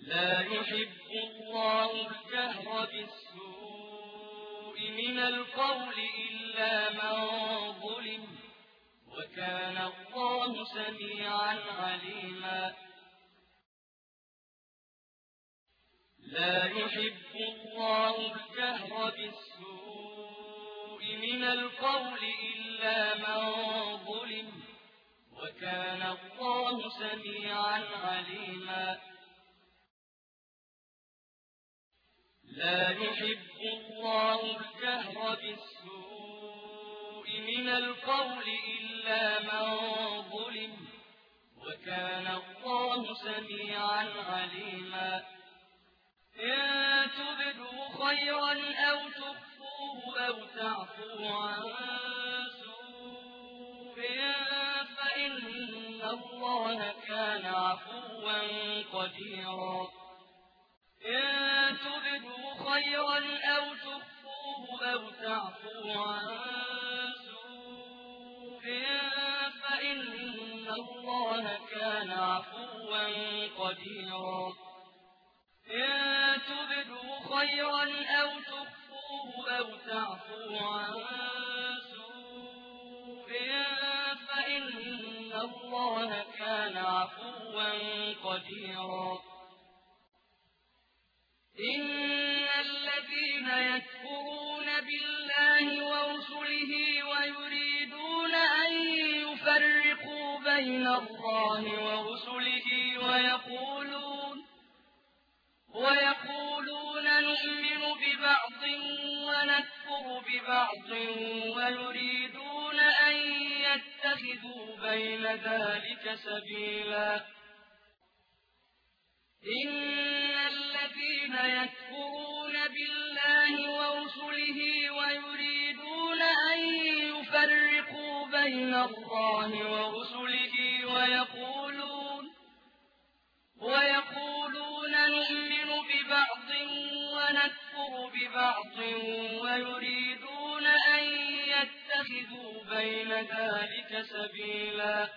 لا يحب الله الجهر بالسوء من القول إلا من ظلم وكان الله سميعا عليما لا يحب الله الجهر بالسوء من القول إلا من ظلم وكان الله سميعا عليما لا يحب الله الجهر بالسوء من القول إلا من ظلم وكان الله سميعا عليما إن تبدوا خيرا أو تخفوه أو تعفوا عن سوء فإن الله كان عفوا قديرا إن تبدوا خيرا أو تخفوه أو تعفوا عن سوء فإن الله كان عفوا قديرا إن تبدوا خيرا أو تخفوه أو تعفوا عن سوء فإن الله كان عفوا قديرا إن الذين يكفرون بالله ورسله ويريدون أن يفرقوا بين الله ورسله ويقولون نؤمن ببعض ونكفر ببعض ويريدون أن يتخذوا بين ذلك سبيلا إن الذين يكفرون بالله ورسله ويريدون أن يفرقوا بين الله ورسله ويقولون نؤمن ببعض ونكفر ببعض ويريدون أن يتخذوا بين ذلك سبيلا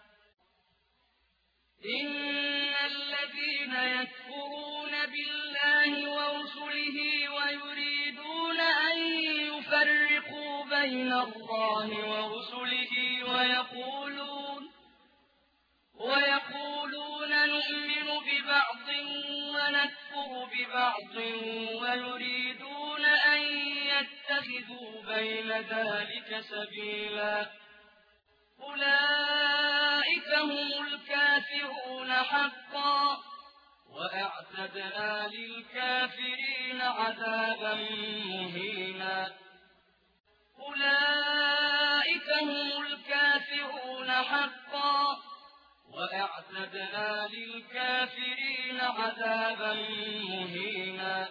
إن الذين يكفرون بالله ورسله ويريدون أن يفرقوا بين الله ورسله ويقولون نؤمن ببعض ونكفر ببعض ويريدون أن يتخذوا بين ذلك سبيلا أولئك هم الكافرون حقا وأعتدنا للكافرين عذابا مهينا أولئك هم الكافرون حقا وأعتدنا للكافرين عذابا مهينا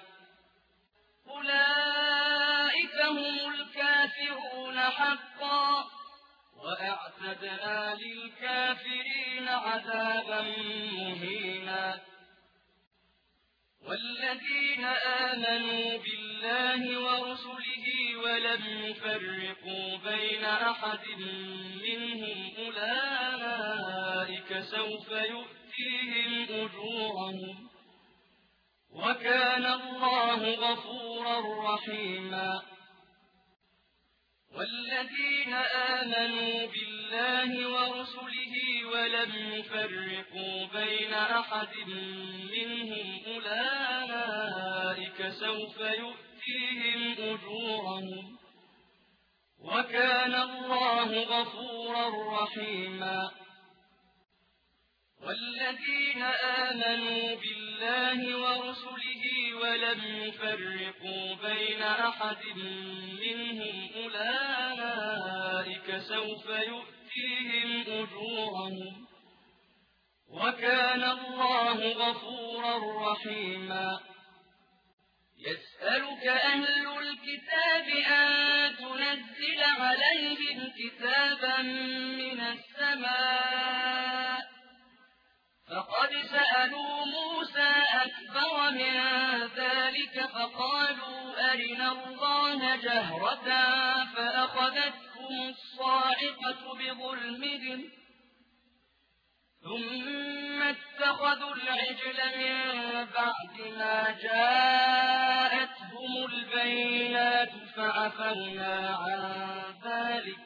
أولئك هم الكافرون حقا وأعتدنا للكافرين عذابا مهينا والذين آمنوا بالله ورسله ولم يفرقوا بين أحد منهم أولئك سوف يؤتيهم أجورهم وكان الله غفورا رحيما والذين آمنوا بالله ورسله ولم يفرقوا بين أحد منهم أولئك سوف يؤتيهم أجورهم وكان الله غفورا رحيما والذين آمنوا بالله ورسله ولم يفرقوا بين أحد منهم أولئك سوف يؤتيهم أجورهم وكان الله غفورا رحيما يسألك أهل الكتاب أن تنزل عليهم كتابا من السماء فقد سألوا موسى أكبر من ذلك فقالوا أرنا الله جهرة فأخذتهم الصاعقة بظلمهم ثم اتخذوا العجل من بعد ما جاءتهم البينات فعفونا عن ذلك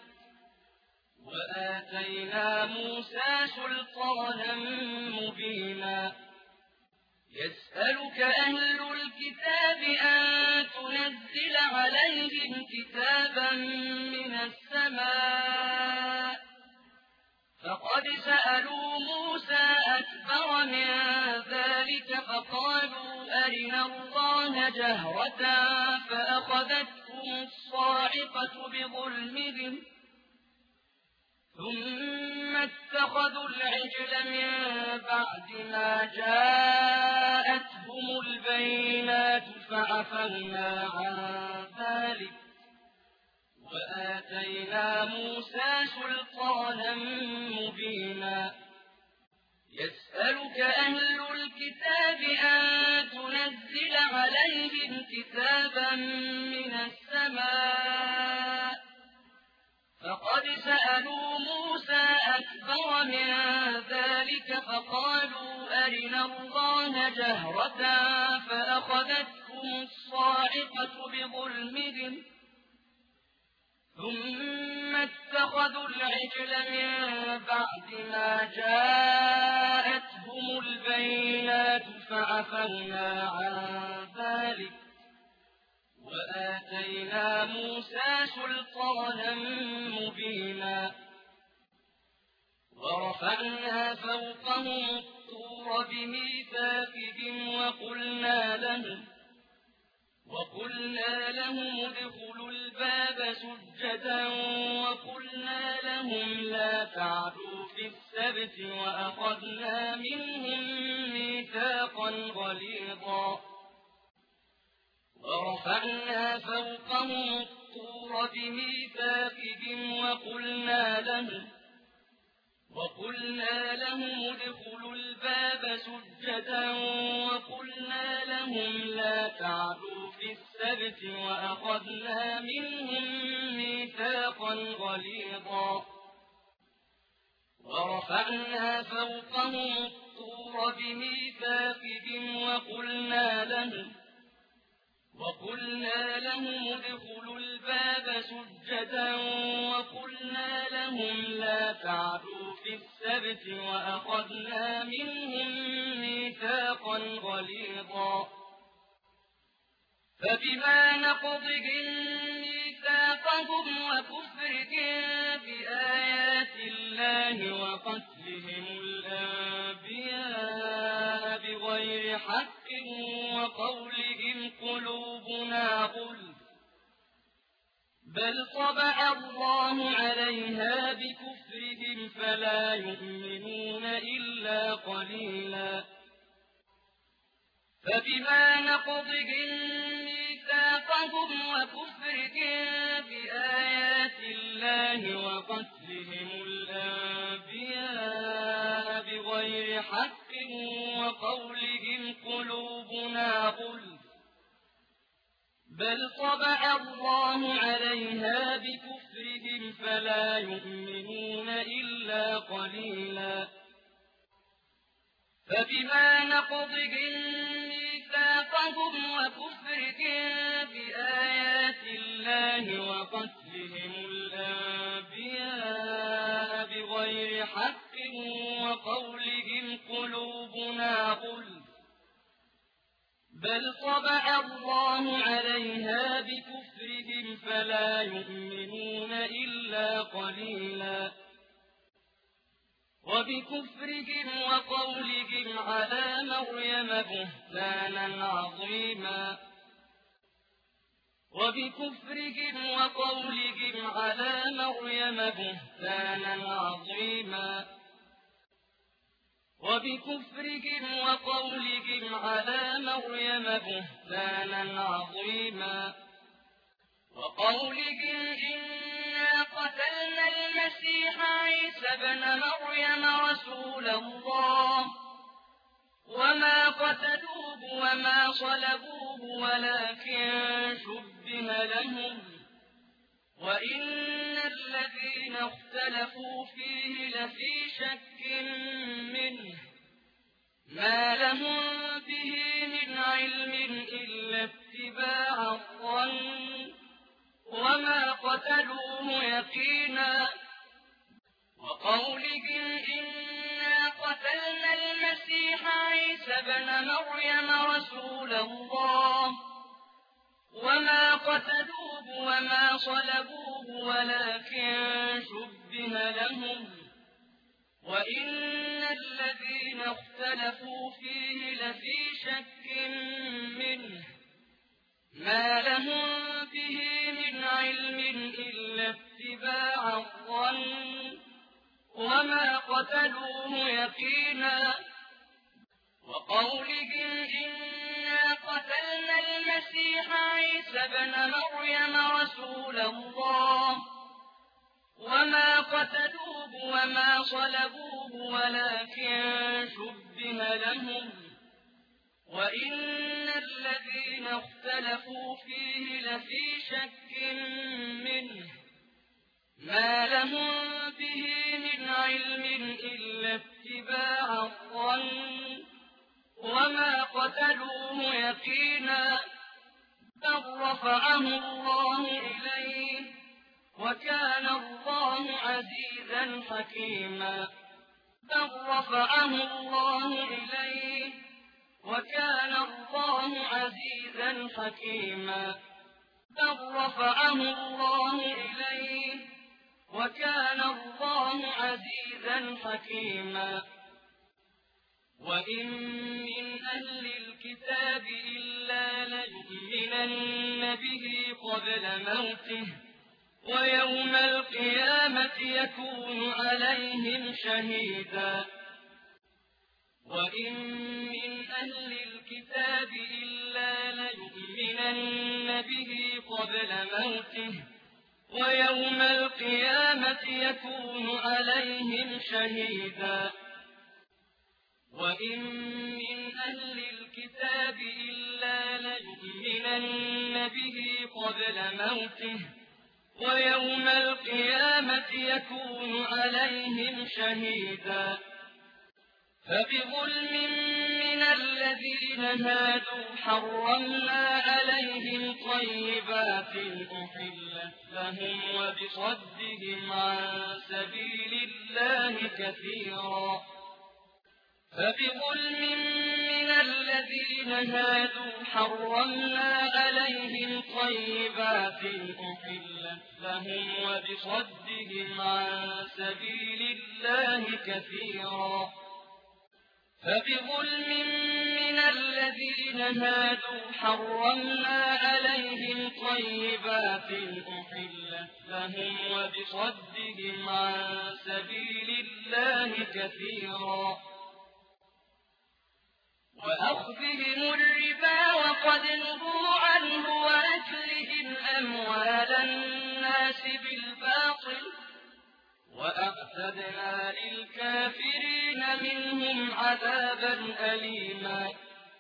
وآتينا موسى سلطانا مبينا يسألك أهل الكتاب أن تنزل عليهم كتابا من السماء فقد سألوا موسى أكبر من ذلك فقالوا أرنا الله جهرة فأخذتهم الصاعقة بظلمهم ثم اتخذوا العجل من بعد ما جاءتهم البينات فعفونا عن ذلك وآتينا موسى سلطانا مبينا يسألك أهل الكتاب أن تنزل عليهم كتابا من السماء فقد سألوا موسى أكبر من ذلك فقالوا أرنا الله جهرة فأخذتهم الصاعقة بظلمهم ثم اتخذوا العجل من بعد ما جاءتهم البينات فعفونا عن ذلك وآتينا موسى سلطانا مبينا ورفعنا فوقهم الطور بميثاقهم وقلنا لهم ادخلوا الباب سجدا وقلنا لهم لا تعدوا في السبت وأخذنا منهم ميثاقا غليظا ورفعنا فوقهم الطور بميثاقهم وقلنا لهم ادخلوا الباب سجدا وقلنا لهم لا تعدوا في السبت وأخذنا منهم ميثاقا غليظا ورفعنا فوقهم الطور بميثاقهم وقلنا لهم ادخلوا الباب سجدا وقلنا لهم لا تعدوا في السبت وأخذنا منهم ميثاقا غليظا فبما نقضهم ميثاقهم وكفرهم بآيات الله وقتلهم الأنبياء بغير حق وقولهم قلوبنا غلف بل طبع الله عليها بكفرهم فلا يؤمنون إلا قليلا فبما نقضهم ميثاقهم وكفرهم بآيات الله وقتلهم الأنبياء بغير حق وقولهم قلوبنا غلف بل طبع الله عليها بكفرهم فلا يؤمنون إلا قليلا فبما نقضهم ميثاقهم وكفرهم بآيات الله وقتلهم الأنبياء بغير حق وقولهم قلوبنا غلف بل طبع الله عليها بكفرهم فلا يؤمنون إلا قليلا وبكفرهم وقولهم على مريم بهتانا عظيما وبكفرهم وقولهم على مريم بهتانا عظيما وبكفرهم وقولهم على مريم بهتانا عظيما وقولهم إنا قتلنا المسيح عيسى ابن مريم رسول الله وما قتلوه وما صلبوه ولكن شبه لهم وإن الذين اختلفوا فيه لفي شك منه ما اتباع الظن وما قتلوه يقينا وقولهم إنا قتلنا المسيح عيسى ابن مريم رسول الله وما قتلوه وما صلبوه ولكن شبه لهم وإن الذين اختلفوا فيه لفي شك منه ما لهم به من علم إلا اتباع الظن وما قتلوه يقينا وقولهم إنا قتلنا المسيح عيسى ابن مريم رسول الله وما قتلوه وما صلبوه ولكن شبه لهم وإن الذين اختلفوا فيه لفي شك منه ما لهم به من علم إلا اتباع الظن وما قتلوه يقينا بل رفعه الله إليه وكان الله عزيزا حكيما بل رفعه الله إليه وكان الله عزيزا حكيما بل رفعه الله إليه وكان الله عزيزا حكيما وإن من أهل الكتاب إلا ليؤمنن به قبل موته ويوم القيامة يكون عليهم شهيدا وإن من أهل الكتاب إلا ليؤمنن به قبل موته ويوم القيامة يكون عليهم شهيدا وإن من أهل الكتاب إلا ليؤمنن به قبل موته ويوم القيامة يكون عليهم شهيدا فبظلم من الذين هادوا حرمنا عليهم طيبات أحلت لهم وبصدهم عن سبيل الله كثيرا فبظلم من الذين هادوا حرمنا عليهم طيبات أحلت لهم وبصدهم عن سبيل الله كثيرا فبظلم من الذين هادوا حرمنا عليهم طيبات أحلت لهم وبصدهم عن سبيل الله كثيرا وأخذهم الربا وقد نهوا عنه وأكلهم أموال الناس بالباطل وأعتدنا للكافرين منهم عذابا أليما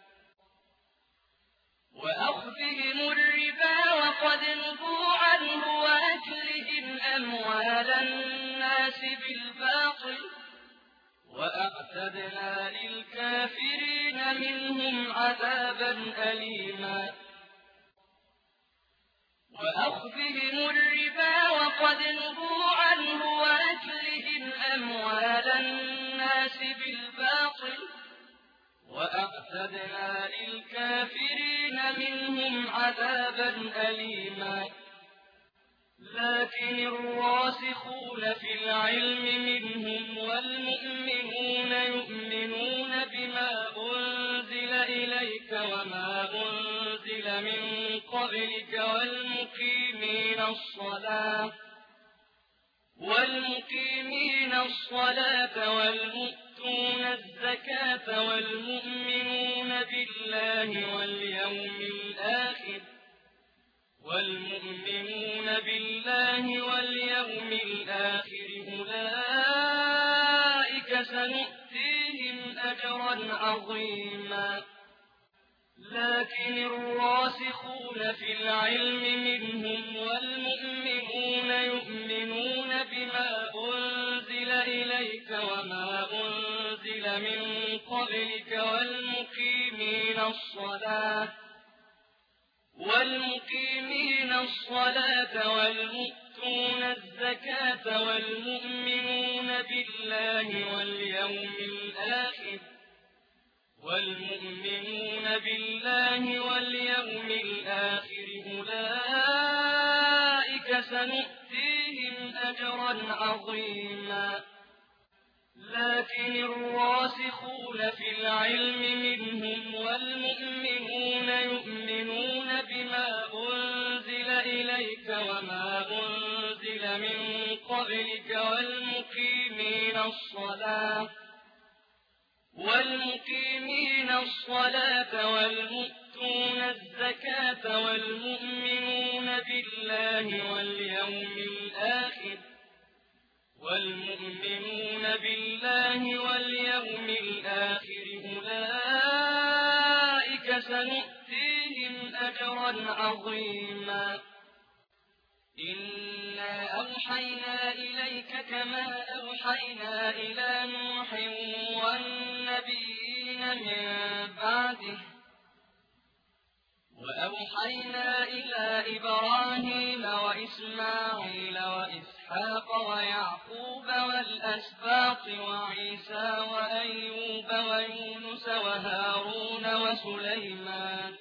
وأخذهم الربا وقد نهوا عنه وأكلهم أموال الناس بالباطل وأعتدنا للكافرين منهم عذابا أليما وأخذهم الربا وقد نهوا عنه وأكلهم أموال الناس بالباطل وأعتدنا للكافرين منهم عذابا أليما لكن الراسخون في العلم منهم والمؤمنون يؤمنون بما أنزل إليك وما أنزل من قبلك والمقيمين الصلاة والمؤتون الزكاة والمؤمنون بالله واليوم الآخر أولئك سنؤتيهم أجرا عظيما لكن الراسخون في العلم منهم والمؤمنون يؤمنون بما أنزل إليك وما أنزل من قبلك والمقيمين الصلاة والمؤتون الزكاة والمؤمنون بالله واليوم الآخر أولئك سنؤتيهم أجرا عظيما. لكن الراسخون في العلم منهم والمؤمنون يؤمنون بما أنزل إليك وما أنزل من قبلك والمقيمين الصلاة والمؤتون الزكاة والمؤمنون بالله واليوم الآخر أولئك سنؤتيهم أجرا عظيما. إنا أوحينا إليك كما أوحينا إلى نوح والنبيين من بعده وأوحينا إلى إبراهيم وإسماعيل وإسحاق ويعقوب والأسباط وعيسى وأيوب ويونس وهارون وسليمان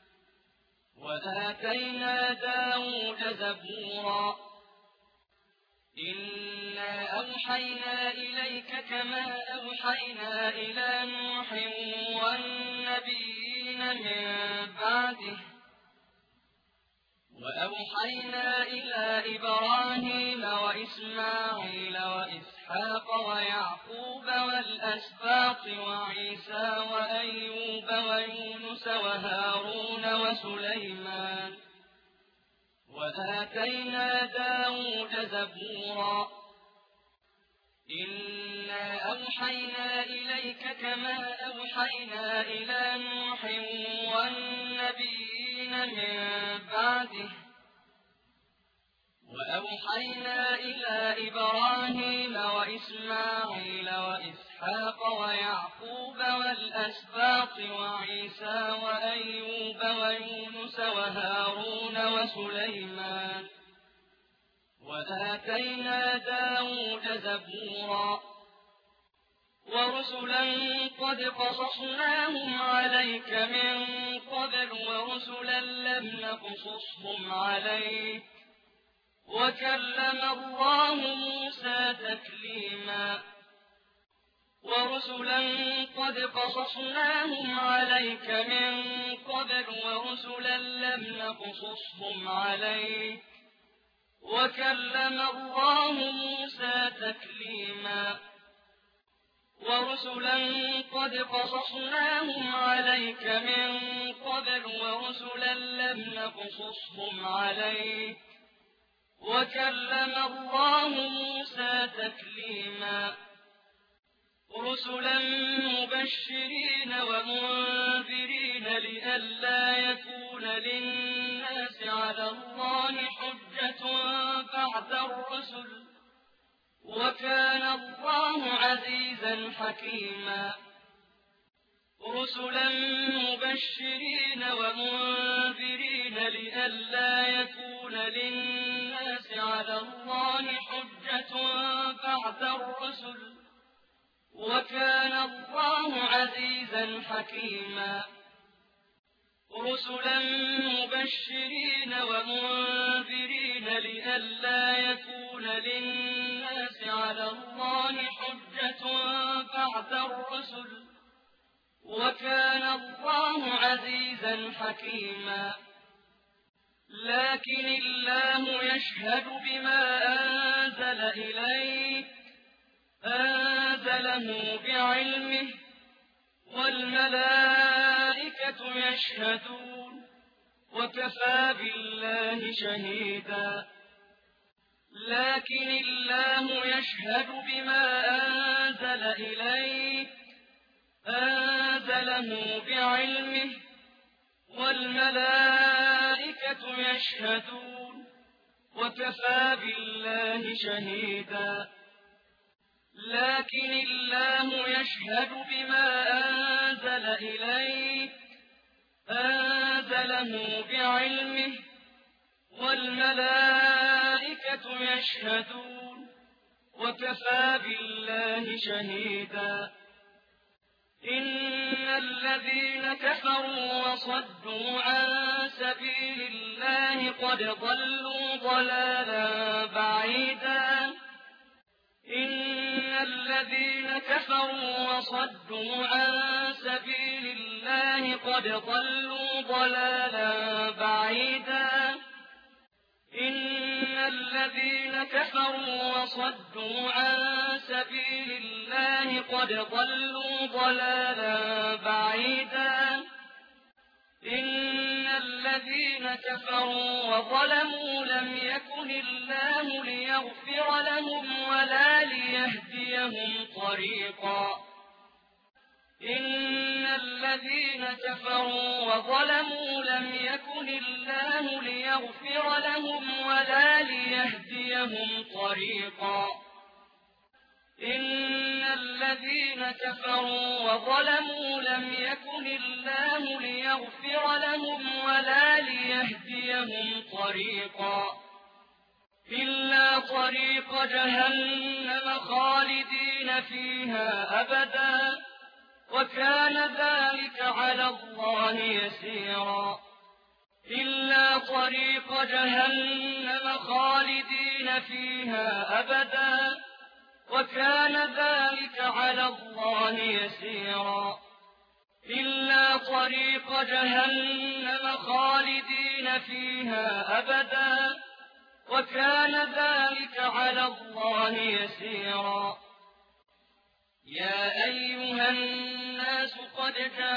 وآتينا داود زبورا. إنا أوحينا إليك كما أوحينا إلى نوح والنبيين من بعده وأوحينا إلى إبراهيم وإسماعيل وإسحاق ويعقوب والأسباط وعيسى وأيوب ويونس وهارون وسليمان وآتينا داود زبورا. إنا أوحينا إليك كما أوحينا إلى نوح والنبيين من بعده وأوحينا إلى إبراهيم وإسماعيل وإسحاق ويعقوب والأسباط وعيسى وأيوب ويونس وهارون وسليمان وآتينا داود زبورا. ورسلا قد قصصناهم عليك من قبل ورسلا لم نقصصهم عليك وكلم الله موسى تكليما. ورسلا قد قصصناهم عليك من قبل ورسلا لم نقصصهم عليك وكلم الله موسى تكليما. ورسلا قد قصصناهم عليك من قبل ورسلا لم نقصصهم عليك وكلم الله موسى تكليما. رسلا مبشرين ومنذرين لئلا يكون للناس على الله حجة بعد الرسل وكان الله عزيزا حكيما. رسلا مبشرين ومنذرين لئلا يكون للناس على الله حجة بعد الرسل وكان الله عزيزا حكيما. رسلا مبشرين ومنذرين لئلا يكون للناس على الله حجة بعد الرسل وكان الله عزيزا حكيما. لكن الله يشهد بما أنزل إليك أنزله بعلمه والملائكة يشهدون وكفى بالله شهيدا. لكن الله يشهد بما أنزل إليك أنزله بعلمه والملائكة يشهدون وكفى بالله شهيدا. لكن الله يشهد بما أنزل إليك أنزله أنزله بعلمه والملائكة يشهدون وكفى بالله شهيدا إن الذين كفروا وصدوا عن سبيل الله قد ضلوا ضلالا بعيدا إن الذين كفروا وصدوا عن سبيل الله قد ضلوا ضلالا بعيدا إن الذين كفروا وصدوا عن سبيل الله قد ضلوا ضلالا بعيدا إن الذين كفروا وظلموا لم يكن الله ليغفر لهم ولا ليهديهم طريقا إن الذين كفروا وظلموا لم يكن الله ليغفر لهم ولا ليهديهم طريقا إن الذين كفروا وظلموا لم يكن الله ليغفر لهم ولا ليهديهم طريقا إلا طريق جهنم خالدين فيها أبدا وكان ذلك على الله يسيرا إلا طريق جهنم خالدين فيها أبدا وكان ذلك على الله يسيرا إلا طريق جهنم خالدين فيها أبدا وكان ذلك على الله يسيرا يا أيها الناس قد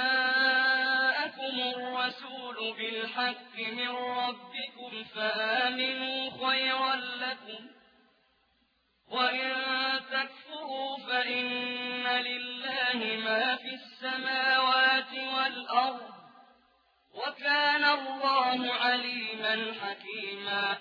جاءكم الرسول بالحق من ربكم فآمنوا خيرا لكم وإن تكفروا فإن لله ما في السماوات والأرض وكان الله عليما حكيما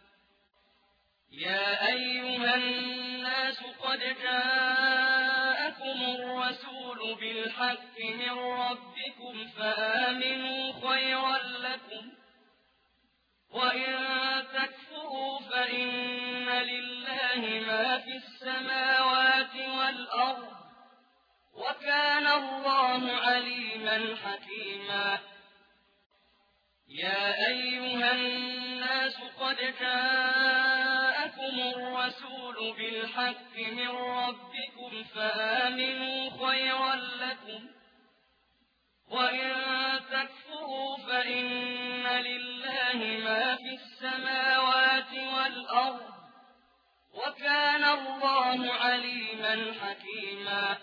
يا أيها الناس قد جاءكم الرسول بالحق من ربكم فآمنوا خيرا لكم وإن تكفروا فإن لله ما في السماوات والأرض وكان الله عليما حكيما يا أيها الناس قد جاءكم الرسول بالحق من ربكم فآمنوا خيرا لكم وإن تكفروا فإن لله ما في السماوات والأرض وكان الله عليما حكيما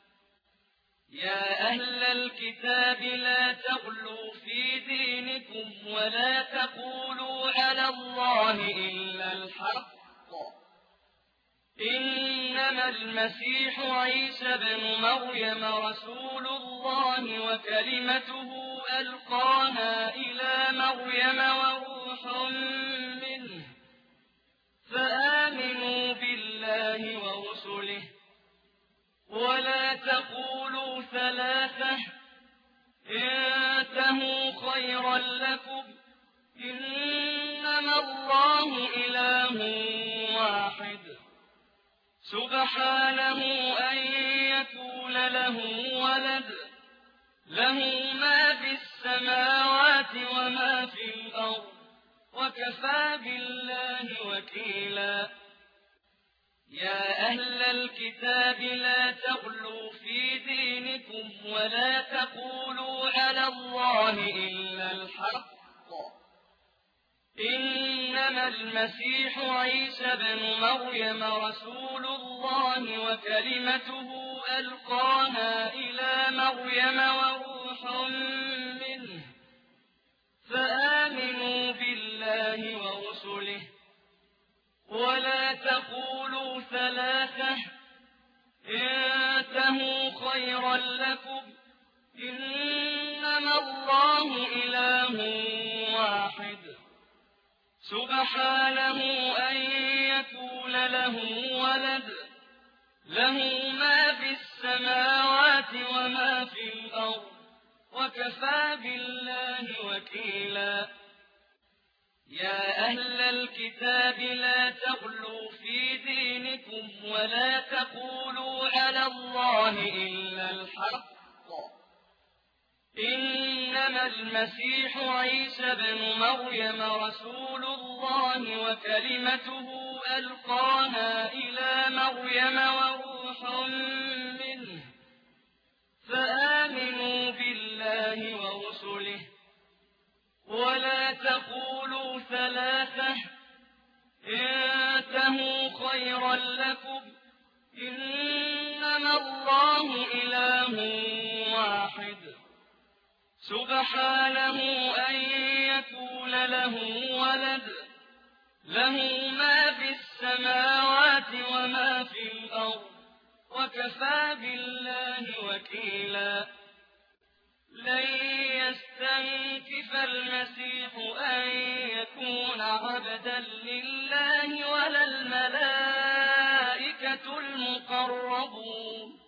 يا أهل الكتاب لا تغلوا في دينكم ولا تقولوا على الله إلا الحق إنما المسيح عيسى ابن مريم رسول الله وكلمته ألقاها إلى مريم وروح منه فآمنوا بالله ورسله ولا تقولوا ثلاثة انتهوا خيرا لكم إنما الله إله واحد سبحانه أن يكون له ولد له ما في السماوات وما في الأرض وكفى بالله وكيلا يا أهل الكتاب لا تغلوا في دينكم ولا تقولوا على الله إلا الحق إنما المسيح عيسى ابن مريم رسول الله وكلمته ألقاها إلى مريم وروح منه فآمنوا بالله ورسله ولا تقولوا ثلاثة انتهوا خيرا لكم إنما الله إله واحد سبحانه أن يكون له ولد له ما في السماوات وما في الأرض وكفى بالله وكيلا يا أهل الكتاب لا تغلوا في دينكم ولا تقولوا على الله إلا الحق إنما المسيح عيسى بن مريم رسول الله وكلمته ألقاها إلى مريم وروح منه فآمنوا بالله ورسله ولا تقولوا ثلاثة انتهوا خيرا لكم إنما الله إله واحد سبحانه أن يكون له ولد له ما في السماوات وما في الأرض وكفى بالله وكيلا لن يستنكف المسيح أن يكون عبدا لله ولا الملائكة المقربون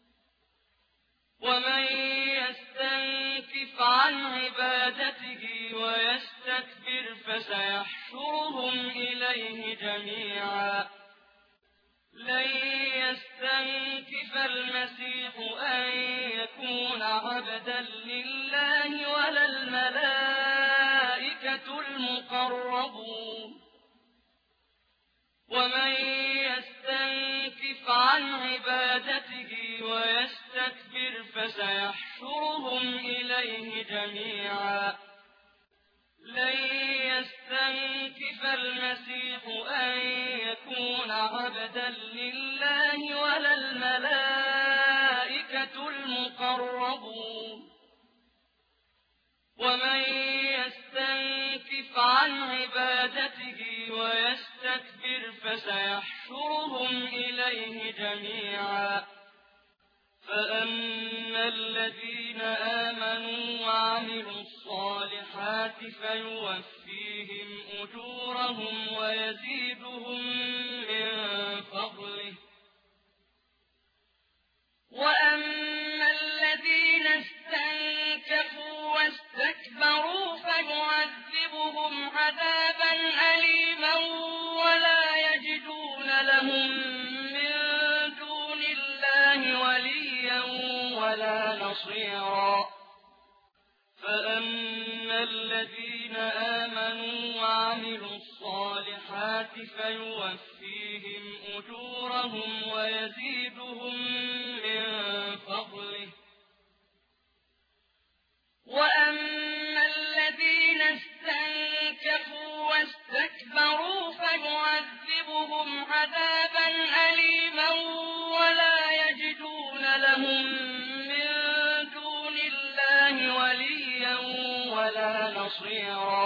ومن يستنكف عن عبادته ويستكبر فسيحشرهم إليه جميعا لن يستنكف المسيح أن يكون عبدا لله ولا الملائكة المقربون ومن يستنكف عن عبادته ويستكبر فسيحشرهم إليه جميعا لن يستنكف المسيح أن يكون عبدا لله ولا الملائكة المقربون ومن يستنكف عن عبادته ويستكبر فسيحشرهم إليه جميعا فأما الذين آمنوا وعملوا الصالحات فيوفيهم أجورهم ويزيدهم من فضله وأما الذين استنكفوا واستكبروا فيعذبهم عذابا أليما ولا يجدون لهم من دون الله وليا ولا نصيرا فأما الذين آمنوا وعملوا الصالحات فيوفيهم أجورهم ويزيدهم من فضله وأما الذين استنكفوا واستكبروا فيعذبهم عذابا أليما ولا يجدون لهم من دون الله وليا ولا نصيرا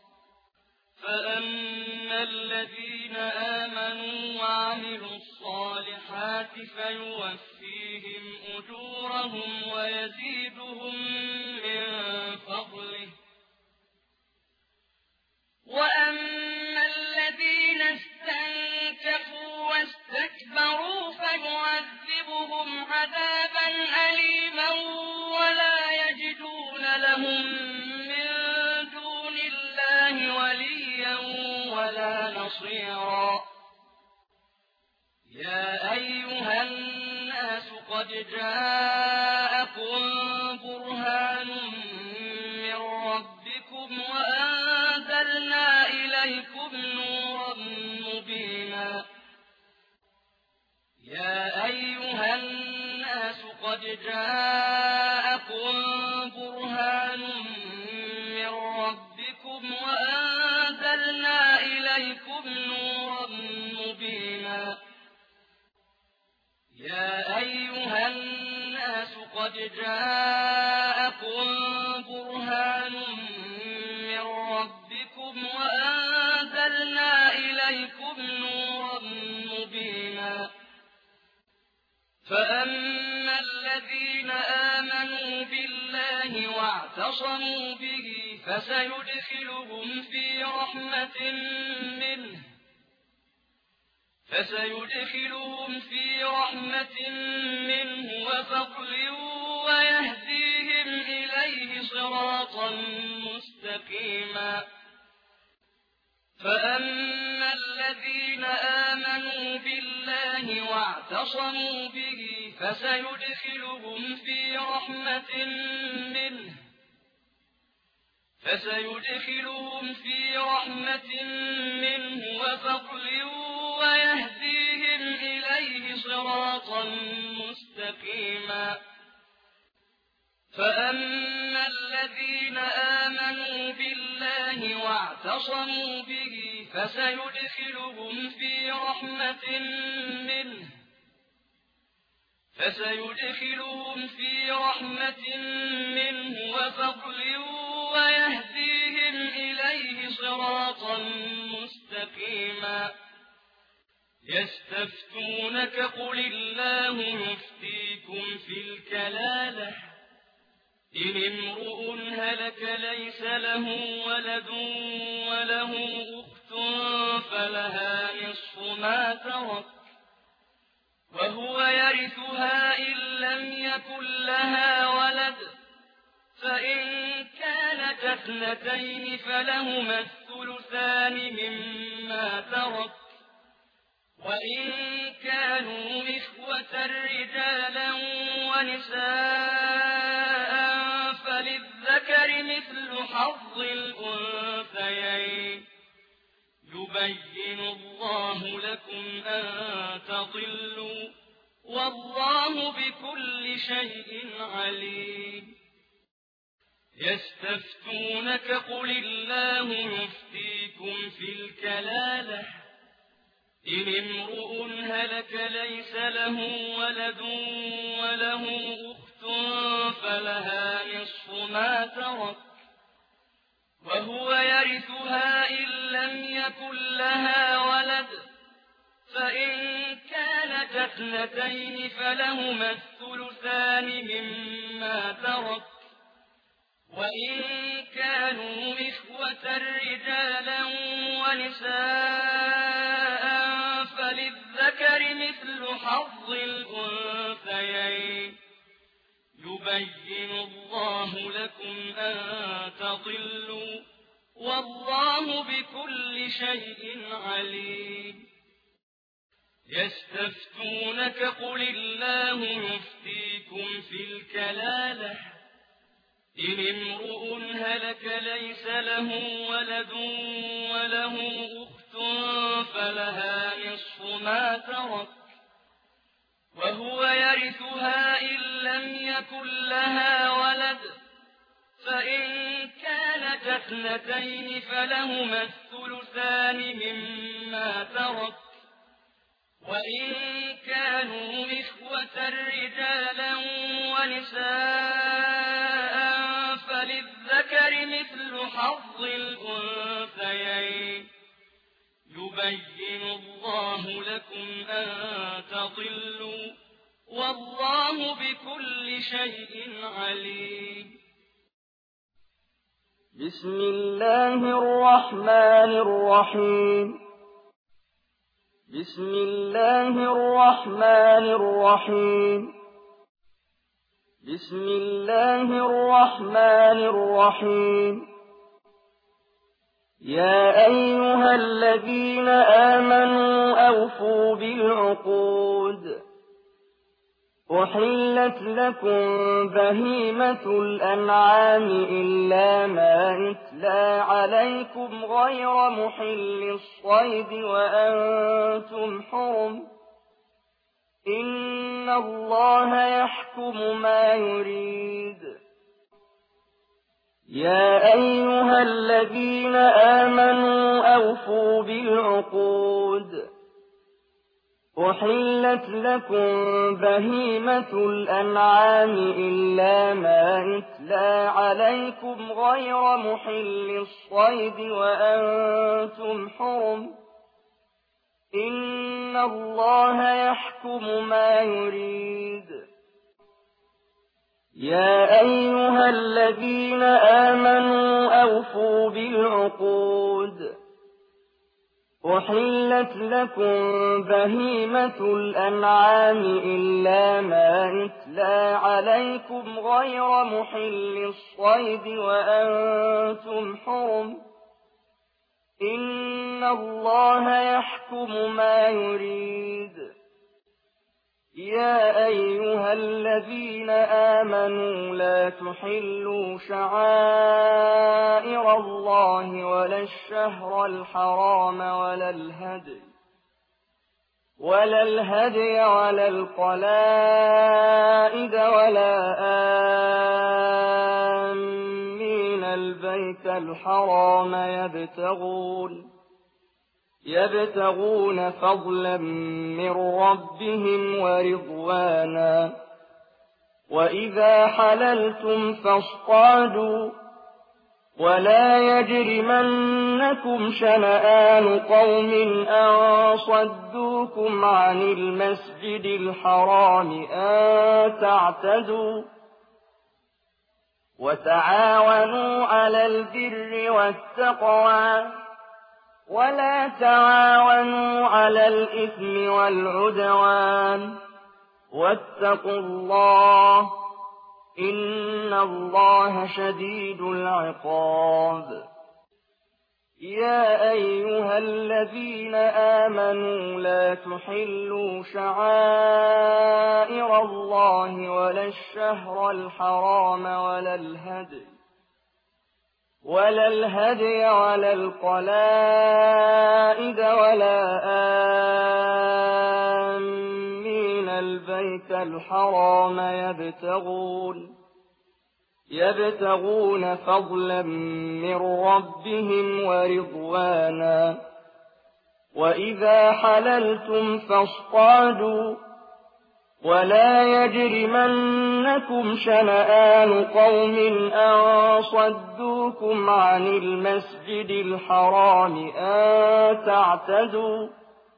فأما الذين آمنوا وعملوا الصالحات فيوفيهم أجورهم ويزيدهم من فضله وأما الذين استنكفوا واستكبروا فيعذبهم عذابا أليما ولا يجدون لهم من دون الله وليا ولا نصيرا يا أيها الناس قد جاءكم برهان من ربكم وأنزلنا إليكم نورا مبينا يا أيها الناس قد جاءكم برهان من ربكم وأنزلنا إليكم نورا مبينا يا أيها الناس قد جاءكم برهان من ربكم وأنزلنا إليكم نورا مبينا فأما الذين آمنوا بالله واعتصموا به فسيدخلهم في رحمة منه وفضل ويهديهم إليه صراطا مستقيما فأما الذين آمنوا بالله واعتصموا به فسيدخلهم في رحمة منه وفضل ويهديهم إليه صراطا مستقيما فأما الذين آمنوا بالله واعتصموا به فسيدخلهم في رحمة منه وفضل ويهديهم إليه صراطا مستقيما يستفتونك قل الله يفتيكم في الكلالة إن امرؤ هلك ليس له ولد وله أخت فلها نصف ما ترك وهو يرثها إن لم يكن لها ولد فإن كانت اثنتين فلهما الثلثان مما ترك وإن كانوا إخوة رجالا ونساء فللذكر مثل حظ الأنثيين يبين الله لكم أن تضلوا والله بكل شيء عليم يستفتونك قل الله يفتيكم في الكلالة إن امرؤ هلك ليس له ولد وله أخت فلها نصف ما ترك وهو يرثها إن لم يكن لها ولد فإن كانت اثنتين فلهما الثلثان مما ترك وإن كانوا إخوة رجالا ونساء فللذكر مثل حظ الأنثيين يبين الله لكم أن تضلوا والله بكل شيء عليم يستفتونك قل الله يفتيكم في الكلالة إن امرؤ هلك ليس له ولد وله أخت فلها نصف ما ترك وهو يرثها إن لم يكن لها ولد فإن كانت اثنتين فلهما الثلثان مما ترك وإن كانوا إخوة رجالا ونساء فللذكر مثل حظ الأنثيين يبين الله لكم أن تضلوا والله بكل شيء عليم بسم الله الرحمن الرحيم بسم الله الرحمن الرحيم بسم الله الرحمن الرحيم يا أيها الذين آمنوا أوفوا بالعقود أحلت لكم بهيمة الأنعام إلا ما يتلى عليكم غير محل الصيد وأنتم حرم إن الله يحكم ما يريد يا أيها الذين آمنوا أوفوا بالعقود أحلت لكم بهيمة الأنعام إلا ما يتلى عليكم غير محل الصيد وأنتم حرم إن الله يحكم ما يريد يا أيها الذين آمنوا أوفوا بالعقود أحلت لكم بهيمة الأنعام إلا ما يتلى عليكم غير محل الصيد وأنتم حرم إن الله يحكم ما يريد يا أيها الذين آمنوا لا تحلوا شعائر الله ولا الشهر الحرام ولا الهدي ولا القلائد ولا آمين البيت الحرام يبتغون فضلا من ربهم ورضوانا وإذا حللتم فاصطادوا ولا يجرمنكم شنآن قوم أن صدوكم عن المسجد الحرام أن تعتدوا وتعاونوا على البر والتقوى ولا تعاونوا على الإثم والعدوان واتقوا الله إن الله شديد العقاب يا أيها الذين آمنوا لا تحلوا شعائر الله ولا الشهر الحرام ولا الهدي ولا القلائد ولا آمين البيت الحرام يبتغون فضلا من ربهم ورضوانا وإذا حللتم فاصطادوا ولا يجرمنكم شنآن قوم أن صدوكم عن المسجد الحرام أن تعتدوا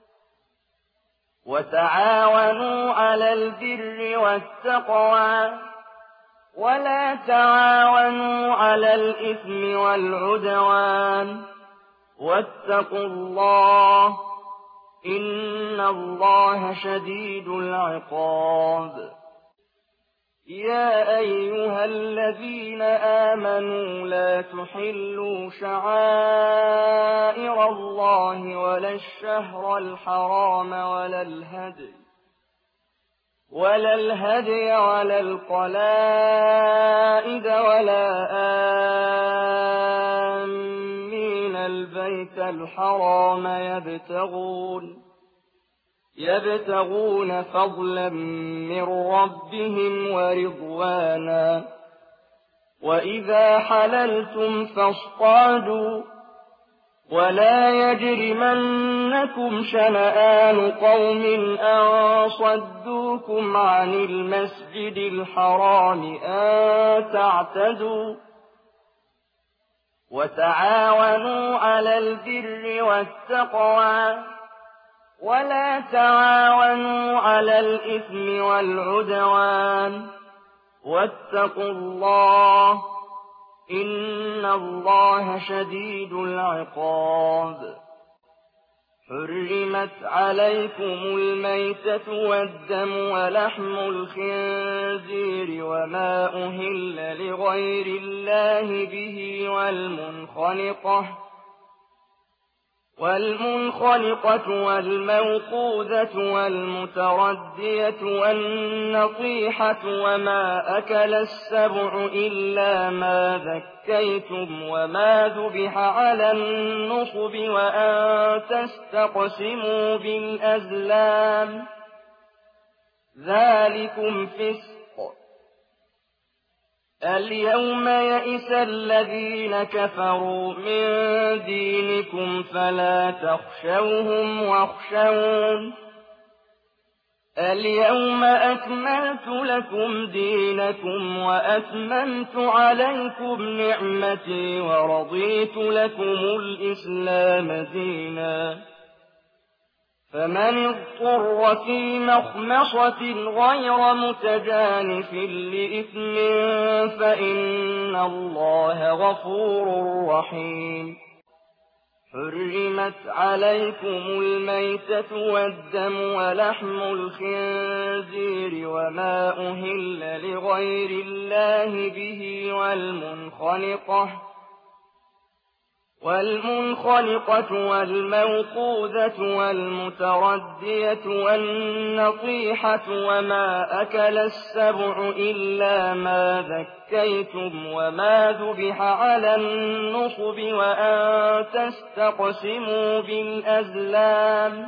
وتعاونوا على البر والتقوى ولا تعاونوا على الإثم والعدوان واتقوا الله إن الله شديد العقاب يا أيها الذين آمنوا لا تحلوا شعائر الله ولا الشهر الحرام ولا الهدي ولا القلائد ولا آمين البيت الحرام يبتغون فضلا من ربهم ورضوانا وإذا حللتم فاصطادوا ولا يجرمنكم شنآن قوم أن صدوكم عن المسجد الحرام أن تعتدوا وتعاونوا على البر والتقوى ولا تعاونوا على الإثم والعدوان واتقوا الله إن الله شديد العقاب حرمت عليكم الميتة والدم ولحم الخنزير وما أهل لغير الله به والمنخنقة والموقوذة والمتردية والنطيحة وما أكل السبع إلا ما ذكيتم وما ذبح على النصب وأن تستقسموا بالأزلام ذلكم فسق اليوم يئس الذين كفروا من دينكم فلا تخشوهم واخشون اليوم أكملت لكم دينكم وأتممت عليكم نعمتي ورضيت لكم الإسلام دينا فمن اضطر في مخمصة غير متجانف لإثم فإن الله غفور رحيم حرمت عليكم الميتة والدم ولحم الخنزير وما أهل لغير الله به والمنخنقة والموقوذة والمتردية والنطيحة وما أكل السبع إلا ما ذكيتم وما ذبح على النصب وأن تستقسموا بالأزلام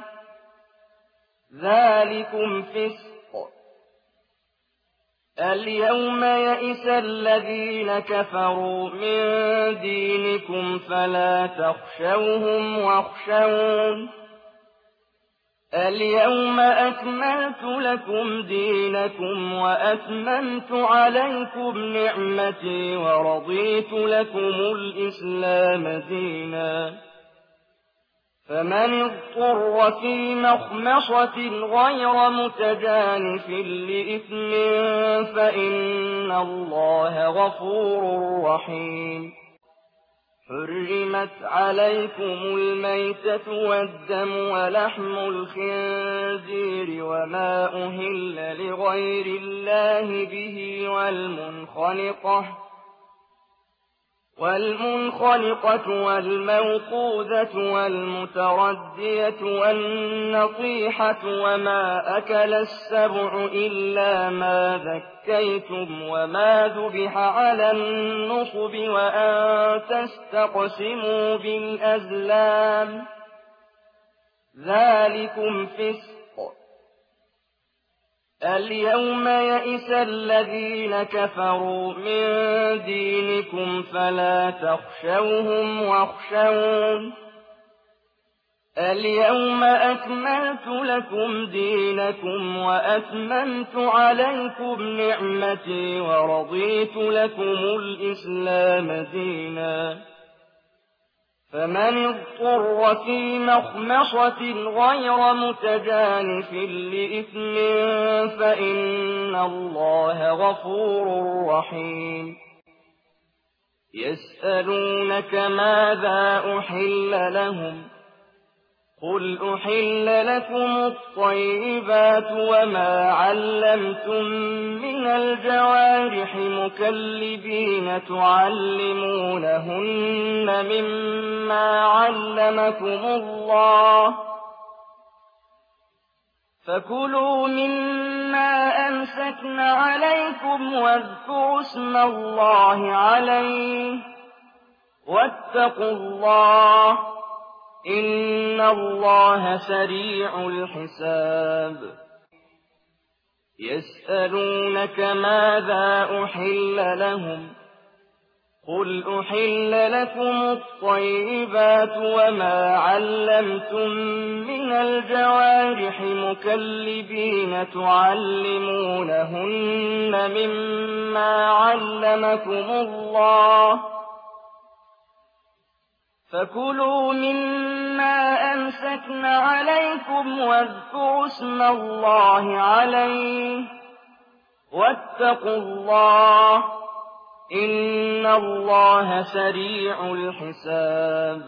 ذلكم فسق. اليوم يئس الذين كفروا من دينكم فلا تخشوهم واخشون. اليوم أكملت لكم دينكم وأتممت عليكم نعمتي ورضيت لكم الإسلام دينا. فمن اضطر في مخمصة غير متجانف لإثم فإن الله غفور رحيم. حرمت عليكم الميتة والدم ولحم الخنزير وما أهل لغير الله به والمنخنقة والموقوذة والمتردية والنطيحة وما أكل السبع إلا ما ذكيتم وما ذبح على النصب وأن تستقسموا بالأزلام ذلكم فسق. اليوم يئس الذين كفروا من دينكم فلا تخشوهم واخشون. اليوم أكملت لكم دينكم وأتممت عليكم نعمتي ورضيت لكم الإسلام دينا. فمن اضطر في مخمصة غير متجانف لإثم فإن الله غفور رحيم. يسألونك ماذا أحل لهم قل أحل لكم الطيبات وما علمتم من الجوارح مكلبين تعلمونهن مما علمكم الله فكلوا مما أمسكن عليكم واذكروا اسم الله عليه واتقوا الله إن الله سريع الحساب. يسألونك ماذا أحل لهم قل أحل لكم الطيبات وما علمتم من الجوارح مكلبين تعلمونهن مما علمكم الله فكلوا مما أمسكن عليكم واذكروا اسم الله عليه واتقوا الله إن الله سريع الحساب.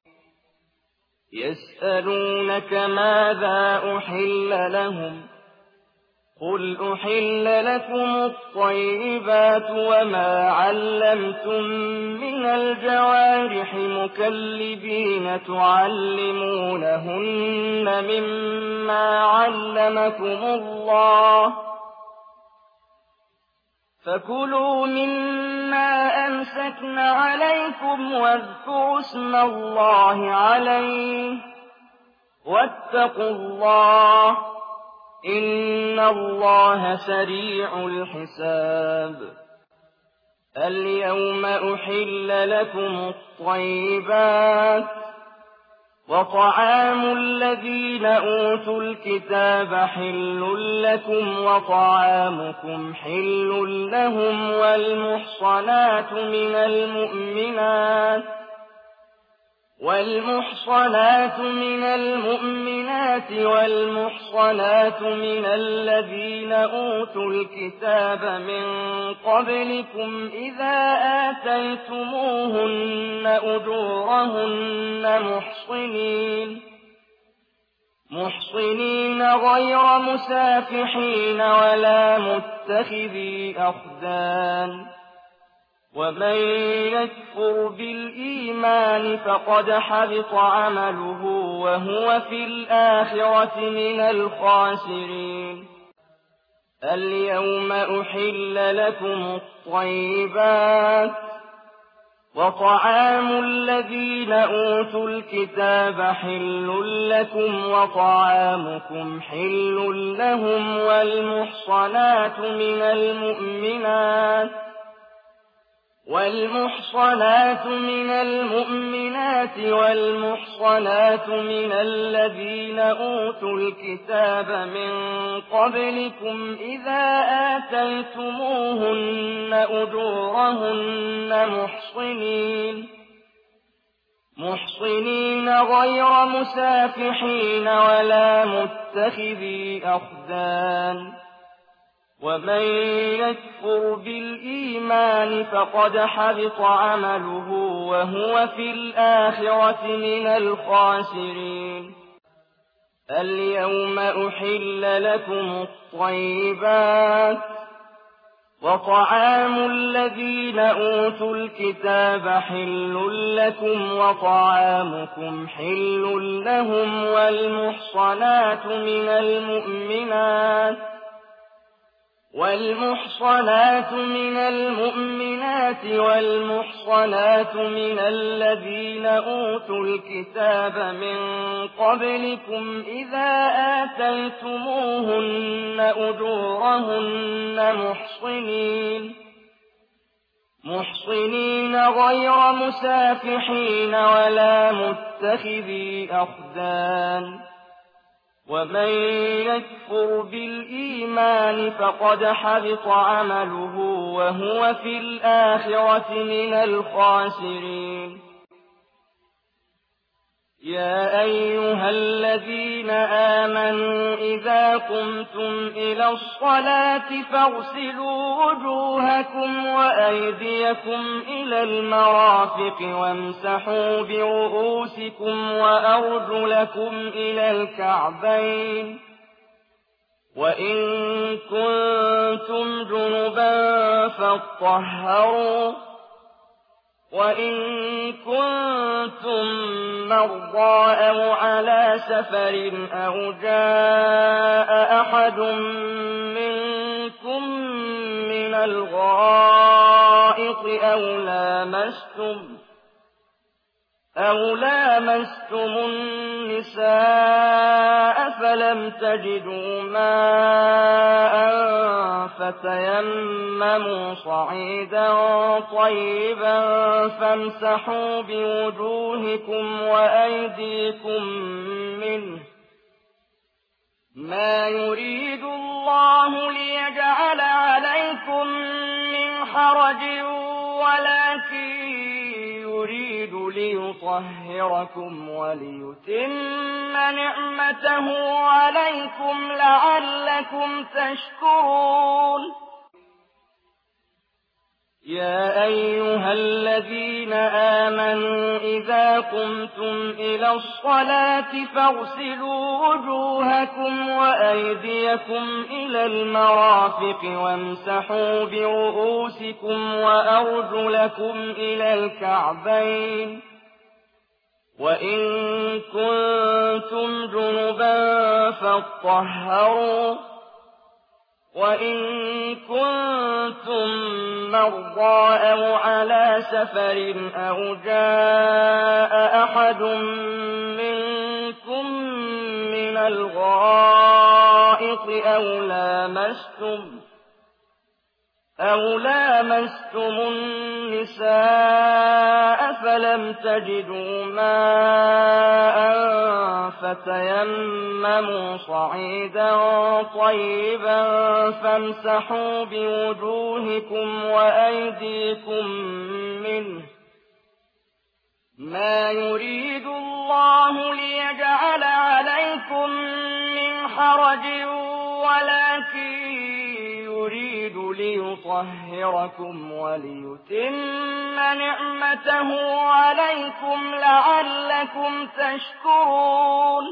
يسألونك ماذا أحل لهم قل أحل لكم الطيبات وما علمتم من الجوارح مكلبين تعلمونهن مما علمكم الله فكلوا مما أمسكن عليكم واذكروا اسم الله عليه واتقوا الله إن الله سريع الحساب. اليوم أحل لكم الطيبات وطعام الذين أوتوا الكتاب حل لكم وطعامكم حل لهم والمحصنات من المؤمنات والمحصنات من الذين أوتوا الكتاب من قبلكم إذا آتيتموهن أجورهن محصنين غير مسافحين ولا متخذي أخدان ومن يكفر بالإيمان فقد حبط عمله وهو في الآخرة من الخاسرين اليوم أحل لكم الطيبات وطعام الذين أوتوا الكتاب حل لكم وطعامكم حل لهم والمحصنات من المؤمنات والمحصنات من الذين أوتوا الكتاب من قبلكم إذا آتيتموهن أجورهن محصنين غير مسافحين ولا متخذي أخدان ومن يكفر بالإيمان فقد حبط عمله وهو في الآخرة من الخاسرين اليوم أحل لكم الطيبات وطعام الذين أوتوا الكتاب حل لكم وطعامكم حل لهم والمحصنات من المؤمنات والمحصنات من الذين أوتوا الكتاب من قبلكم إذا آتيتموهن أجورهن محصنين غير مسافحين ولا متخذي أخدان ومن يكفر بالإيمان فقد حبط عمله وهو في الآخرة من الخاسرين يا أيها الذين آمنوا إذا قمتم إلى الصلاة فاغسلوا وجوهكم وأيديكم إلى المرافق وامسحوا برؤوسكم وأرجلكم إلى الكعبين وإن كنتم جنبا فاطهروا وإن كنتم مرضى أو على سفر أو جاء أحد منكم من الغائط أو لامستم النساء فلم تجدوا ماء فتيمموا صعيدا طيبا فامسحوا بوجوهكم وأيديكم منه ما يريد الله ليجعل عليكم من حرج ولكن يريد ليطهركم وليتم نعمته عليكم لعلكم تشكرون يا أيها الذين آمنوا إذا قمتم إلى الصلاة فاغسلوا وجوهكم وأيديكم إلى المرافق وامسحوا برؤوسكم وأرجلكم إلى الكعبين وإن كنتم جنبا فاطهروا وإن كنتم مرضى أو على سفر أو جاء أحد منكم من الغائط أو لامستم النساء فلم تجدوا ماء فتيمموا صعيدا طيبا فامسحوا بوجوهكم وأيديكم منه ما يريد الله ليجعل عليكم من حرج ولكن يريد ليطهركم وليتم نعمته عليكم لعلكم تشكرون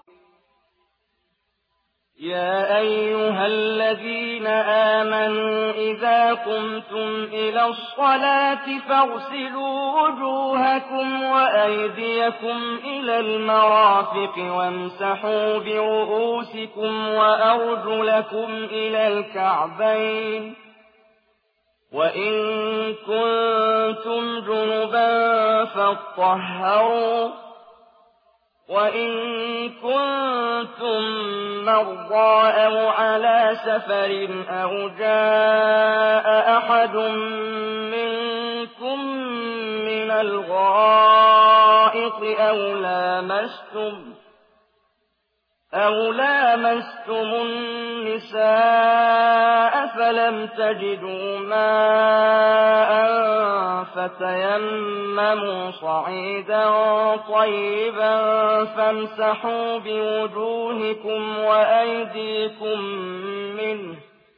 يا أيها الذين آمنوا إذا قمتم إلى الصلاة فاغسلوا وجوهكم وأيديكم إلى المرافق وامسحوا برؤوسكم وأرجلكم إلى الكعبين وإن كنتم جنبا فاطهروا وإن كنتم مرضى أو على سفر أو جاء أحد منكم من الغائط أو لامستم النساء فلم تجدوا ماء فتيمموا صعيدا طيبا فامسحوا بوجوهكم وأيديكم منه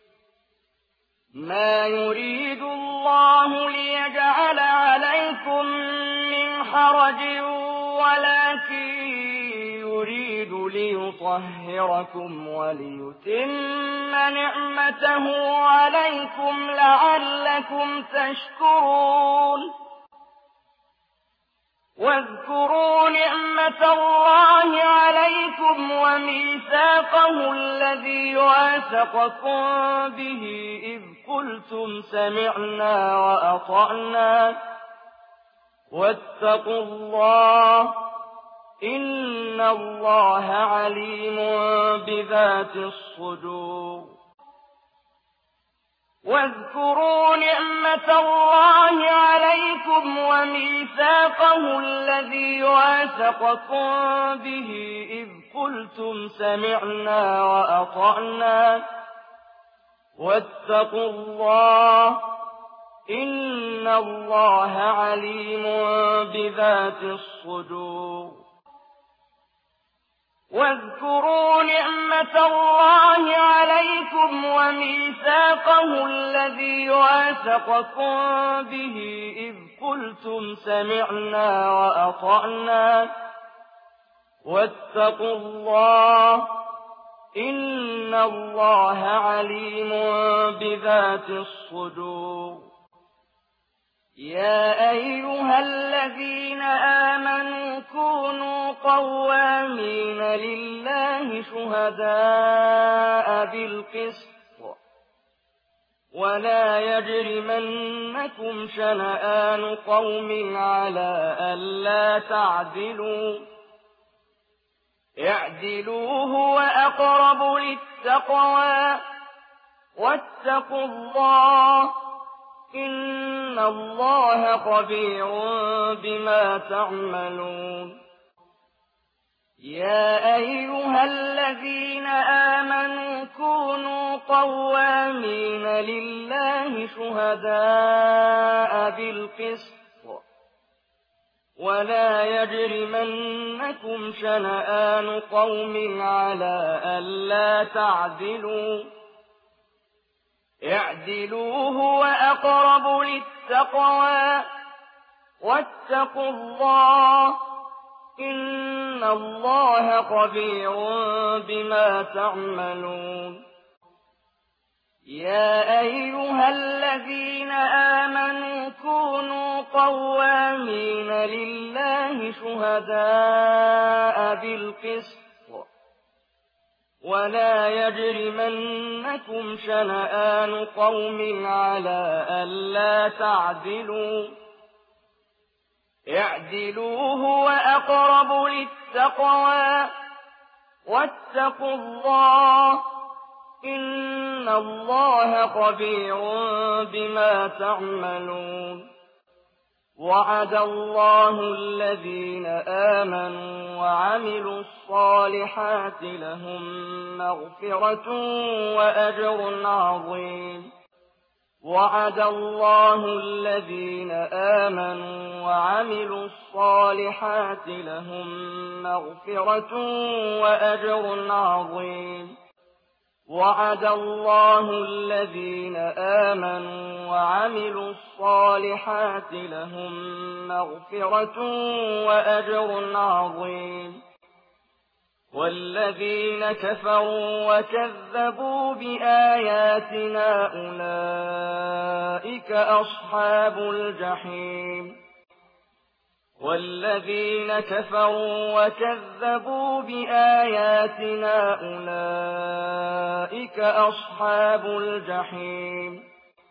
ما يريد الله ليجعل عليكم من حرج ولكن يريد ليطهركم وليتم نعمته عليكم لعلكم تشكرون واذكروا نعمة الله عليكم وميثاقه الذي واثقكم به إذ قلتم سمعنا وأطعنا واتقوا الله إن الله عليم بذات الصدور واذكروا نعمة الله عليكم وميثاقه الذي واثقكم به إذ قلتم سمعنا وأطعنا واتقوا الله إن الله عليم بذات الصدور واذكروا نعمة الله عليكم وميثاقه الذي واثقكم به إذ قلتم سمعنا وأطعنا واتقوا الله إن الله عليم بذات الصدور يا أيها الذين آمنوا كونوا قوامين لله شهداء بالقسط ولا يجرمنكم شنآن قوم على ألا تعدلوا اعدلوا هو أقرب للتقوى واتقوا الله إن الله خبير بما تعملون يا أيها الذين آمنوا كونوا قوامين لله شهداء بالقسط ولا يجرمنكم شنآن قوم على ألا تعدلوا اعدلوا هو أقرب للتقوى واتقوا الله إن الله خبير بما تعملون يا أيها الذين آمنوا كونوا قوامين لله شهداء بالقسط ولا يجرمنكم شنآن قوم على ألا تعدلوا اعدلوا هو أقرب للتقوى واتقوا الله إن الله خبير بما تعملون وعد الله الذين آمنوا وعملوا الصالحات لهم مغفرة وأجر عظيم وعد الله الذين آمنوا وعملوا الصالحات لهم مغفرة وأجر عظيم. وعد الله الذين آمنوا وعملوا الصالحات لهم مغفرة وأجر عظيم. والذين كفروا وكذبوا بآياتنا أولئك أصحاب الجحيم. والذين كفروا وكذبوا بآياتنا أولئك أصحاب الجحيم.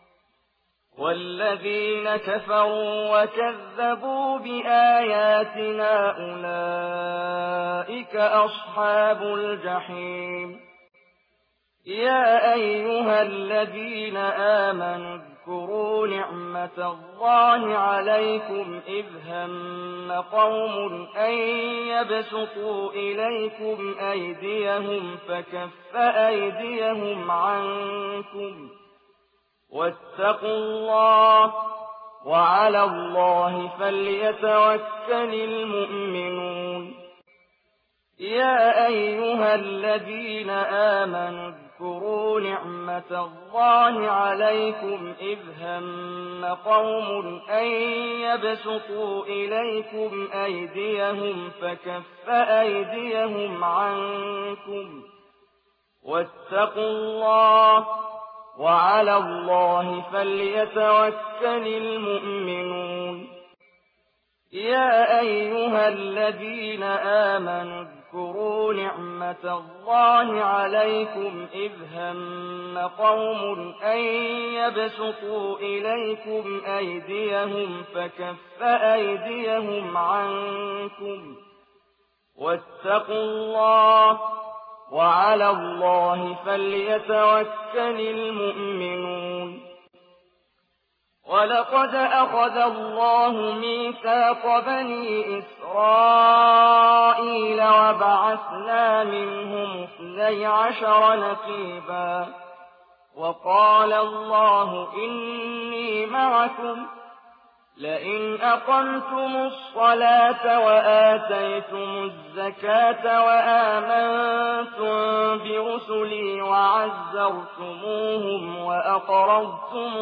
والذين كفروا وكذبوا بآياتنا أولئك أصحاب الجحيم. يا أيها الذين آمنوا اذكروا نعمة الله عليكم إذ هم قوم أن يبسطوا إليكم أيديهم فكف أيديهم عنكم واتقوا الله وعلى الله فليتوكل المؤمنون. يا أيها الذين آمنوا اذكروا نعمة الله عليكم إذ هم قوم أن يبسطوا إليكم أيديهم فكف أيديهم عنكم واتقوا الله وعلى الله فليتوكل المؤمنون. يا أيها الذين آمنوا اذكروا نعمة الله عليكم إذ هم قوم أن يبسطوا إليكم أيديهم فكف أيديهم عنكم واتقوا الله وعلى الله فليتوكل المؤمنون. ولقد أخذ الله ميثاق بني إسرائيل وبعثنا منهم 12 نقيبا وقال الله إني معكم لئن أقمتم الصلاة وآتيتم الزكاة وآمنتم برسلي وعزرتموهم وأقرضتم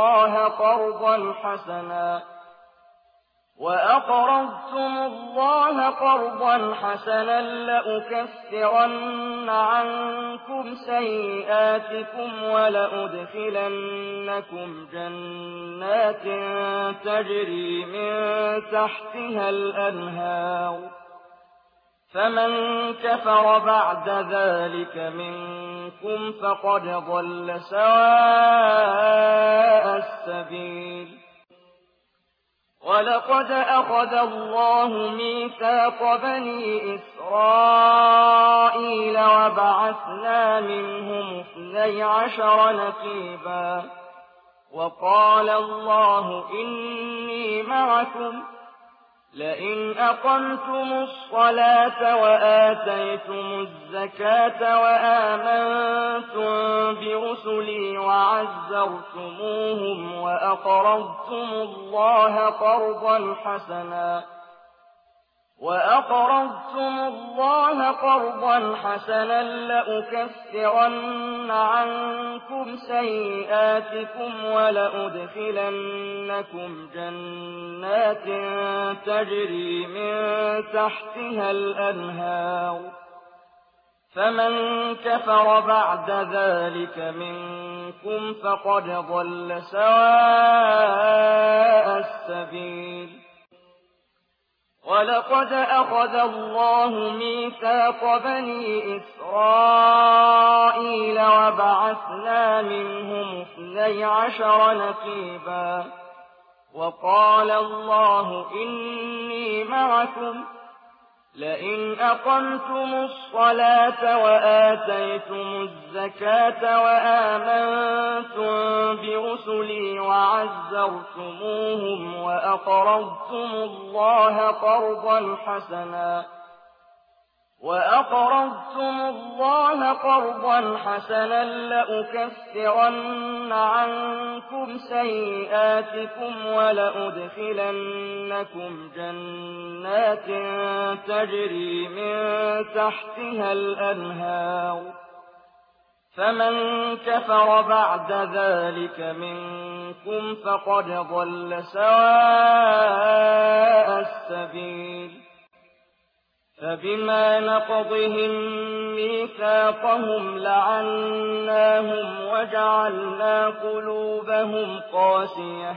الله قرضا حسنا لأكفرن عنكم سيئاتكم ولأدخلنكم جنات تجري من تحتها الأنهار فمن كفر بعد ذلك منكم فقد ضل سواء السبيل. ولقد أخذ الله ميثاق بني إسرائيل وبعثنا منهم 12 نقيبا وقال الله إني معكم لئن أقمتم الصلاة وآتيتم الزكاة وآمنتم برسلي وعزرتموهم وأقرضتم الله قرضا حسنا لأكفرن عنكم سيئاتكم ولأدخلنكم جنات تجري من تحتها الأنهار فمن كفر بعد ذلك منكم فقد ضل سواء السبيل. ولقد أخذ الله ميثاق بني إسرائيل وبعثنا منهم 12 نقيبا وقال الله إني معكم لئن أقمتم الصلاة وآتيتم الزكاة وآمنتم برسلي وعزرتموهم وأقرضتم الله وأقرضتم الله قرضا حسنا لأكفرن عنكم سيئاتكم ولأدخلنكم جنات تجري من تحتها الأنهار فمن كفر بعد ذلك منكم فقد ضل سواء السبيل فبما نقضهم ميثاقهم لعناهم وجعلنا قلوبهم قاسية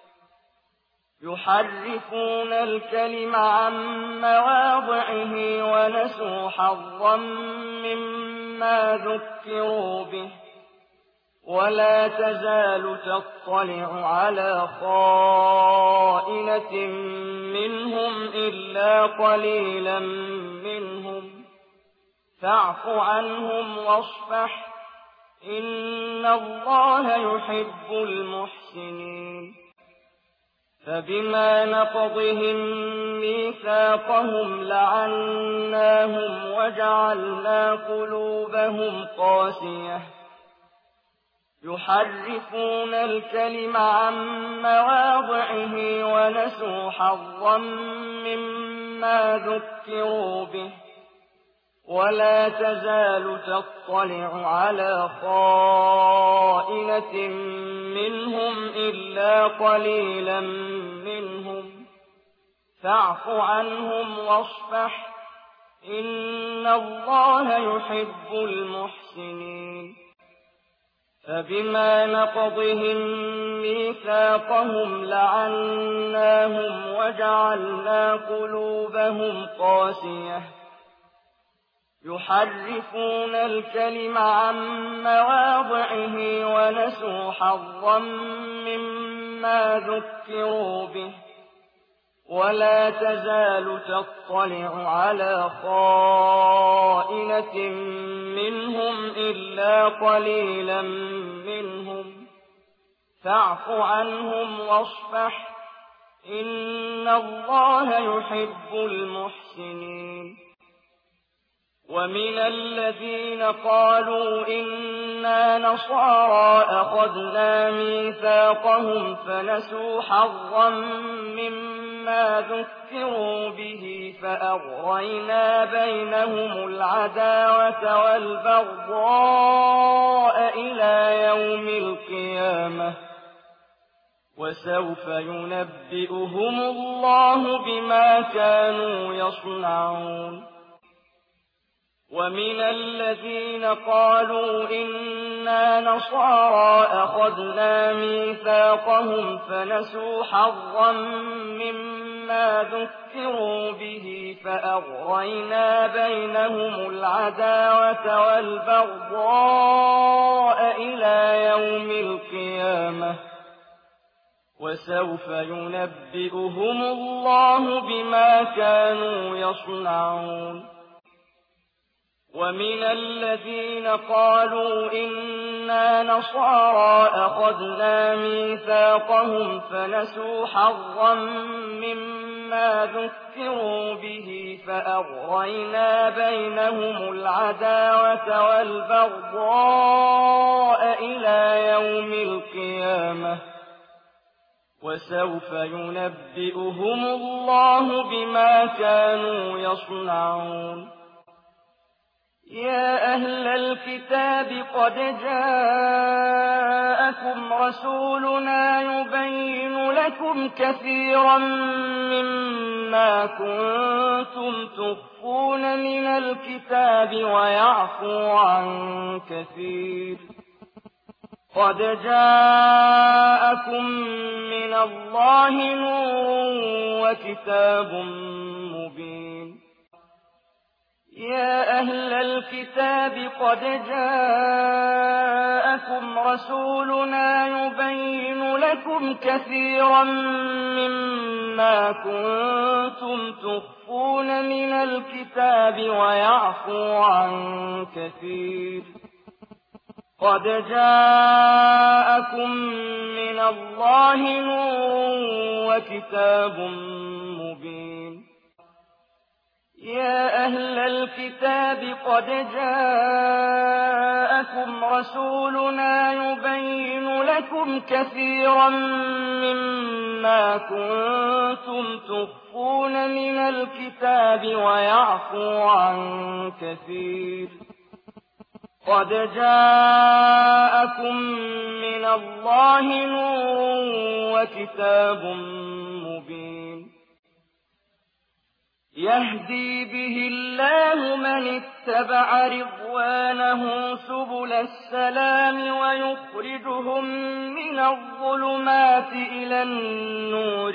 يحرفون الكلم عن مواضعه ونسوا حظا مما ذكروا به ولا تزال تطلع على خائنة منهم إلا قليلا منهم فاعف عنهم واصفح إن الله يحب المحسنين فبما نقضهم ميثاقهم لعناهم وجعلنا قلوبهم قاسية يحرفون الكلم عن مواضعه ونسوا حظا مما ذكروا به ولا تزال تطلع على خائنة منهم إلا قليلا منهم فاعف عنهم واصفح إن الله يحب المحسنين فبما نقضهم ميثاقهم لعناهم وجعلنا قلوبهم قاسية يحرفون الكلم عن مواضعه ونسوا حظا مما ذكروا به ولا تزال تطلع على خائنة منهم إلا قليلا منهم فاعف عنهم واصفح إن الله يحب المحسنين ومن الذين قالوا إنا نصارى أخذنا ميثاقهم فنسوا حظا مما ذكروا به فأغرينا بينهم العداوة والبغضاء إلى يوم القيامة وسوف ينبئهم الله بما كانوا يصنعون ومن الذين قالوا إنا نصارى أخذنا ميثاقهم فنسوا حظا مما ذكروا به فأغرينا بينهم العداوة والبغضاء إلى يوم القيامة وسوف ينبئهم الله بما كانوا يصنعون ومن الذين قالوا إنا نصارى أخذنا ميثاقهم فنسوا حظا مما ذكروا به فأغرينا بينهم العداوة والبغضاء إلى يوم القيامة وسوف ينبئهم الله بما كانوا يصنعون يا أهل الكتاب قد جاءكم رسولنا يبين لكم كثيرا مما كنتم تخفون من الكتاب ويعفو عن كثير قد جاءكم من الله نور وكتاب مبين يا أهل الكتاب قد جاءكم رسولنا يبين لكم كثيرا مما كنتم تخفون من الكتاب ويعفو عن كثير قد جاءكم من الله نور وكتاب مبين يا أهل الكتاب قد جاءكم رسولنا يبين لكم كثيرا مما كنتم تخفون من الكتاب ويعفو عن كثير قد جاءكم من الله نور وكتاب مبين يهدي به الله من اتبع رضوانه سبل السلام ويخرجهم من الظلمات إلى النور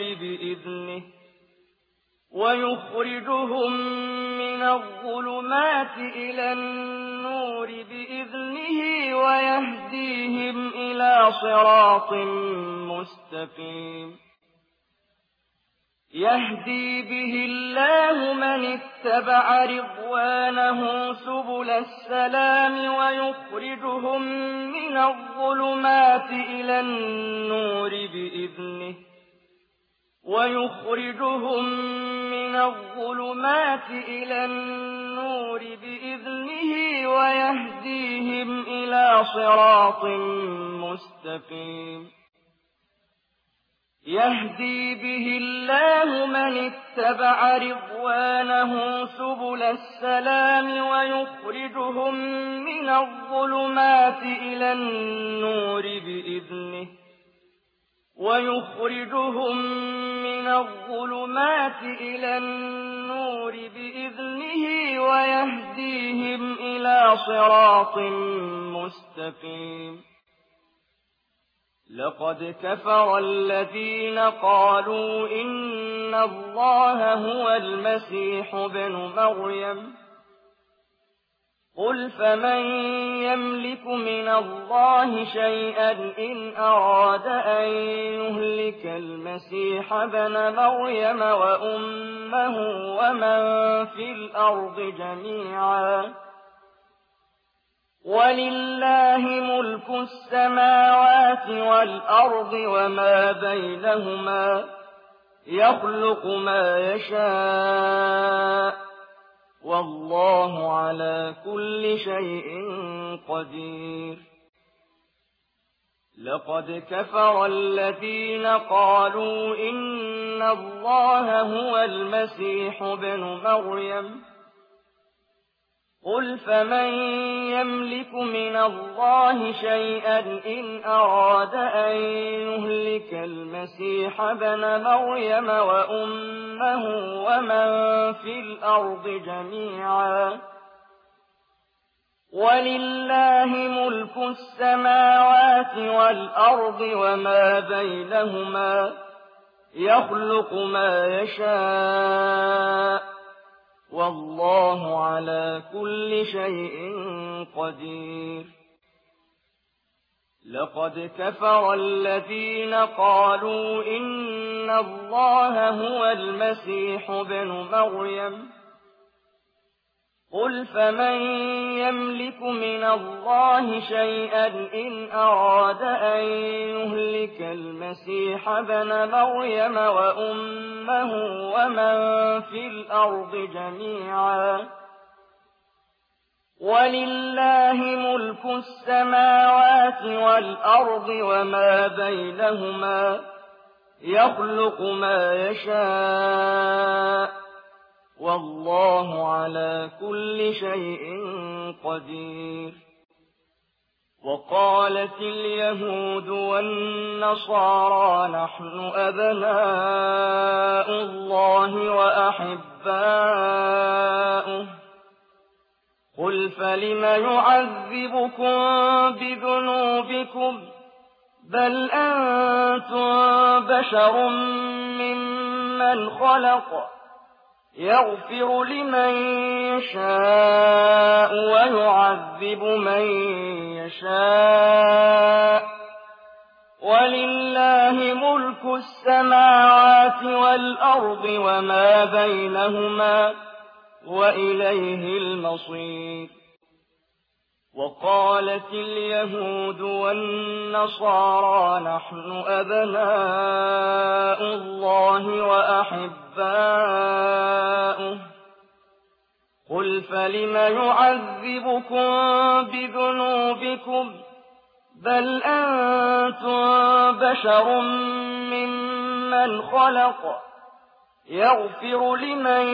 بإذنه ويهديهم إلى صراط مستقيم يهدي به الله من اتبع رضوانه سبل السلام ويخرجهم من الظلمات إلى النور بإذنه ويهديهم إلى صراط مستقيم يهدي به الله من اتبع رضوانه سبل السلام ويخرجهم من الظلمات إلى النور بإذنه ويهديهم إلى صراط مستقيم لقد كفر الذين قالوا إن الله هو المسيح ابن مريم قل فمن يملك من الله شيئا إن أراد أن يهلك المسيح ابن مريم وأمه ومن في الأرض جميعا ولله ملك السماوات والأرض وما بينهما يخلق ما يشاء والله على كل شيء قدير لقد كفر الذين قالوا إن الله هو المسيح ابن مريم قل فمن يملك من الله شيئا إن أراد أن يهلك المسيح ابن مريم وأمه ومن في الأرض جميعا ولله ملك السماوات والأرض وما بينهما يخلق ما يشاء والله على كل شيء قدير لقد كفر الذين قالوا إن الله هو المسيح ابن مريم قل فمن يملك من الله شيئا إن أراد أن يهلك المسيح ابن مريم وأمه ومن في الأرض جميعا ولله ملك السماوات والأرض وما بينهما يخلق ما يشاء والله على كل شيء قدير وقالت اليهود والنصارى نحن أبناء الله وأحباؤه قل فلم يعذبكم بذنوبكم بل أنتم بشر ممن خلق يغفر لمن يشاء ويعذب من يشاء ولله ملك السماوات والأرض وما بينهما وإليه المصير وقالت اليهود والنصارى نحن أبناء الله وأحباؤه فلم يعذبكم بذنوبكم بل أنتم بشر ممن خلق يغفر لمن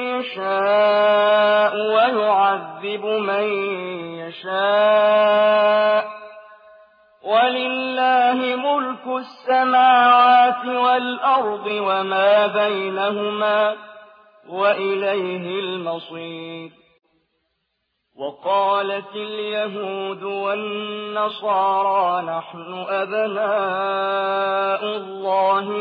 يشاء ويعذب من يشاء ولله ملك السماوات والأرض وما بينهما وإليه المصير. وقالت اليهود والنصارى نحن أبناء الله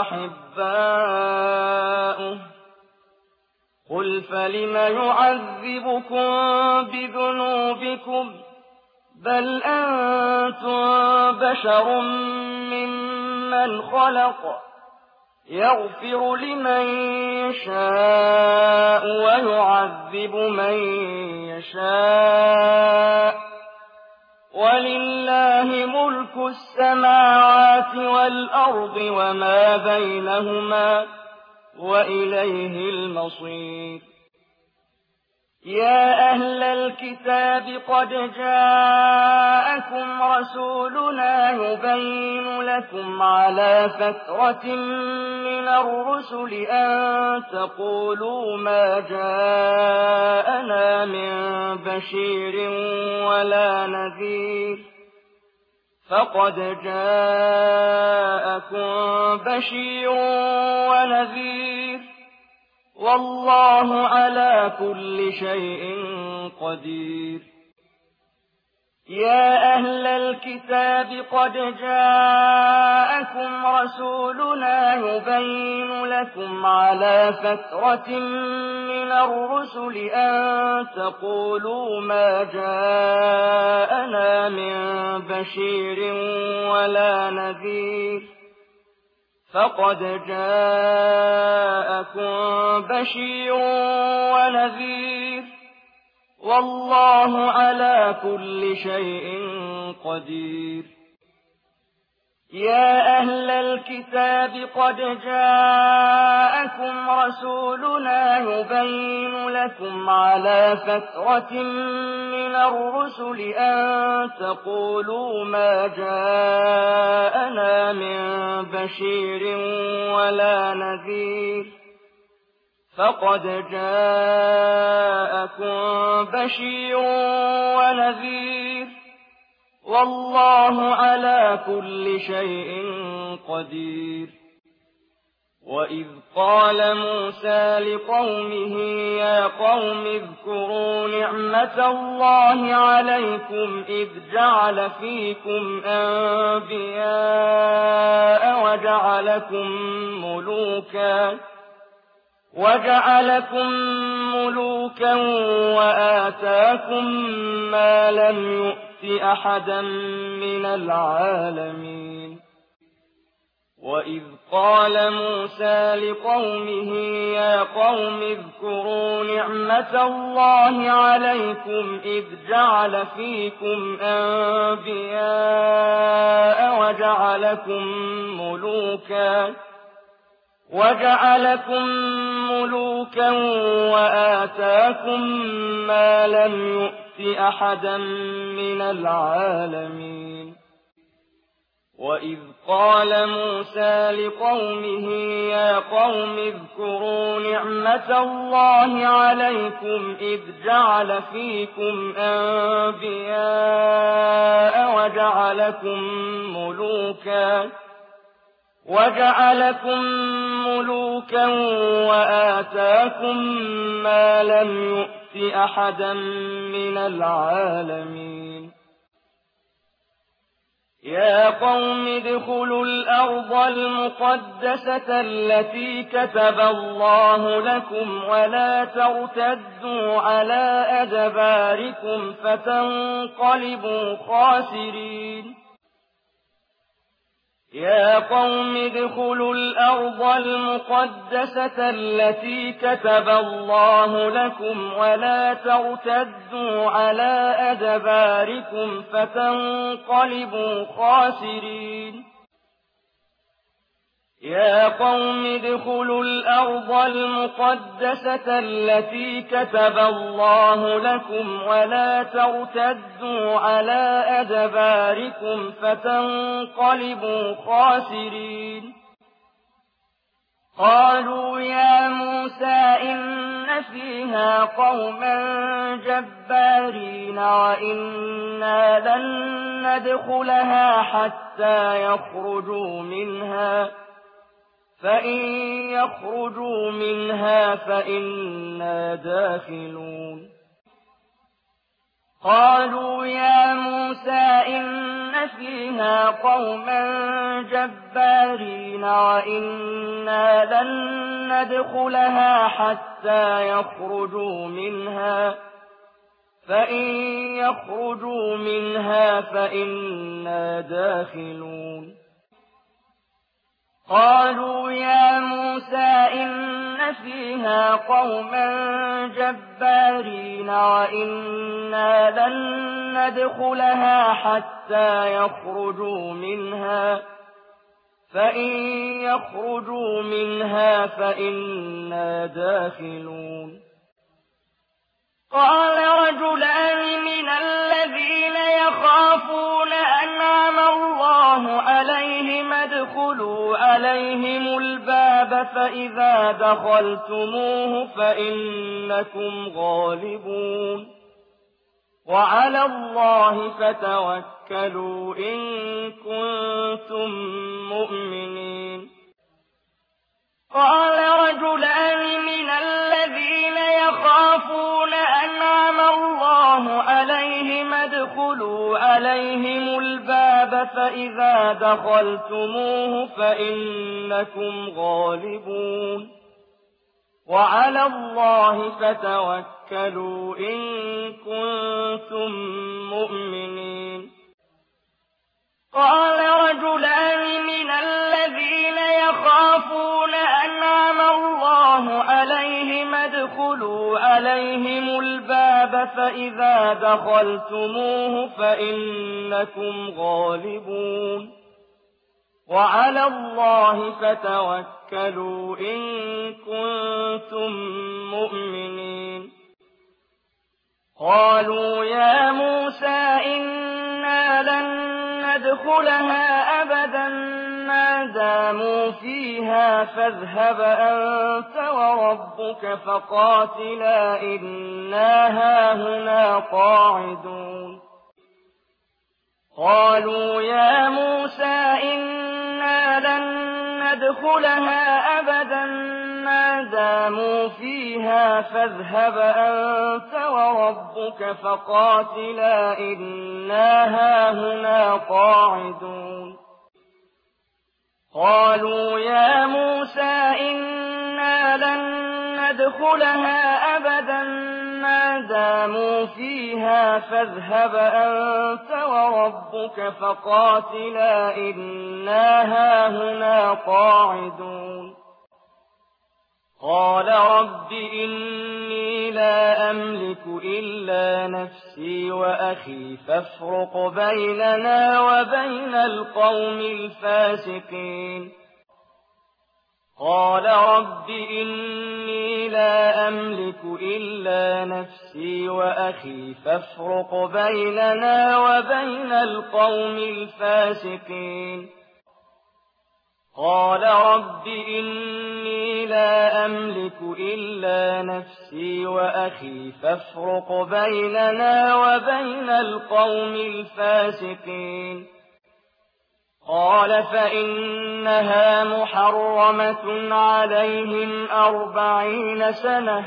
وأحباؤه قل فلم يعذبكم بذنوبكم بل أنتم بشر ممن خلق يغفر لمن يشاء ويعذب من يشاء ولله ملك السماوات والأرض وما بينهما وإليه المصير. يا أهل الكتاب قد جاءكم رسولنا يبين لكم على فترة من الرسل أن تقولوا ما جاءنا من بشير ولا نذير فقد جاءكم بشير ونذير والله على كل شيء قدير. يا أهل الكتاب قد جاءكم رسولنا يبين لكم على فترة من الرسل أن تقولوا ما جاءنا من بشير ولا نذير فقد جاءكم بشير ونذير والله على كل شيء قدير. يا أهل الكتاب قد جاءكم رسولنا يبين لكم على فترة من الرسل أن تقولوا ما جاءنا من بشير ولا نذير فقد جاءكم بشير ونذير والله على كل شيء قدير. وإذ قال موسى لقومه يا قوم اذكروا نعمة الله عليكم إذ جعل فيكم أنبياء وجعلكم ملوكا وآتاكم ما لم يؤت أحدا من العالمين. وإذ قال موسى لقومه يا قوم اذكروا نعمة الله عليكم إذ جعل فيكم أنبياء وجعلكم ملوكا وآتاكم ما لم يؤت أحدا من العالمين. وإذ قال موسى لقومه يا قوم اذكروا نعمة الله عليكم إذ جعل فيكم أنبياء وجعلكم ملوكا وآتاكم ما لم يؤت أحدا من العالمين. يا قوم ادخلوا الأرض المقدسة التي كتب الله لكم ولا ترتدوا على أدباركم فتنقلبوا خاسرين. يا قوم ادخلوا الأرض المقدسة التي كتب الله لكم ولا ترتدوا على أدباركم فتنقلبوا خاسرين. يا قوم ادخلوا الأرض المقدسة التي كتب الله لكم ولا ترتدوا على أدباركم فتنقلبوا خاسرين قالوا يا موسى إن فيها قوما جبارين وإنا لن ندخلها حتى يخرجوا منها فإن يخرجوا منها فإنا داخلون قالوا يا موسى إن فيها قوما جبارين وإنا لن ندخلها حتى يخرجوا منها فإن يخرجوا منها فإنا داخلون قالوا يا موسى إن فيها قوما جبارين وإنا لن ندخلها حتى يخرجوا منها فإن يخرجوا منها فإنا داخلون قال رجلان من الذين يخافون أنعم الله عليهم ادخلوا عليهم الباب فإذا دخلتموه فإنكم غالبون وعلى الله فتوكلوا إن كنتم مؤمنين قال رجلان من الذين يخافون أنعم الله عليهم ادخلوا عليهم الباب فإذا دخلتموه فإنكم غالبون وعلى الله فتوكلوا إن كنتم مؤمنين قال رجلان من الذين يخافون أنعم الله عليهم ادخلوا عليهم الباب فإذا دخلتموه فإنكم غالبون وعلى الله فتوكلوا إن كنتم مؤمنين قالوا يا موسى إنا لن ندخلها أبدا ما داموا فيها فاذهب أنت وربك فقاتلا إنا هاهنا قاعدون قالوا يا موسى إنا لن ندخلها أبدا ما داموا فيها فاذهب أنت وربك فقاتلا إنا هاهنا قاعدون قالوا يا موسى إنا لن ندخلها أبدا ما داموا فيها فاذهب أنت وربك فقاتلا إنا هاهنا قاعدون قال رب إني لا أملك إلا نفسي وأخي فافرق بيننا وبين القوم الفاسقين قال رب إني لا أملك إلا نفسي وأخي فافرق بيننا وبين القوم الفاسقين قال رب إني لا أملك إلا نفسي وأخي فافرق بيننا وبين القوم الفاسقين قال فإنها محرمة عليهم 40 سنة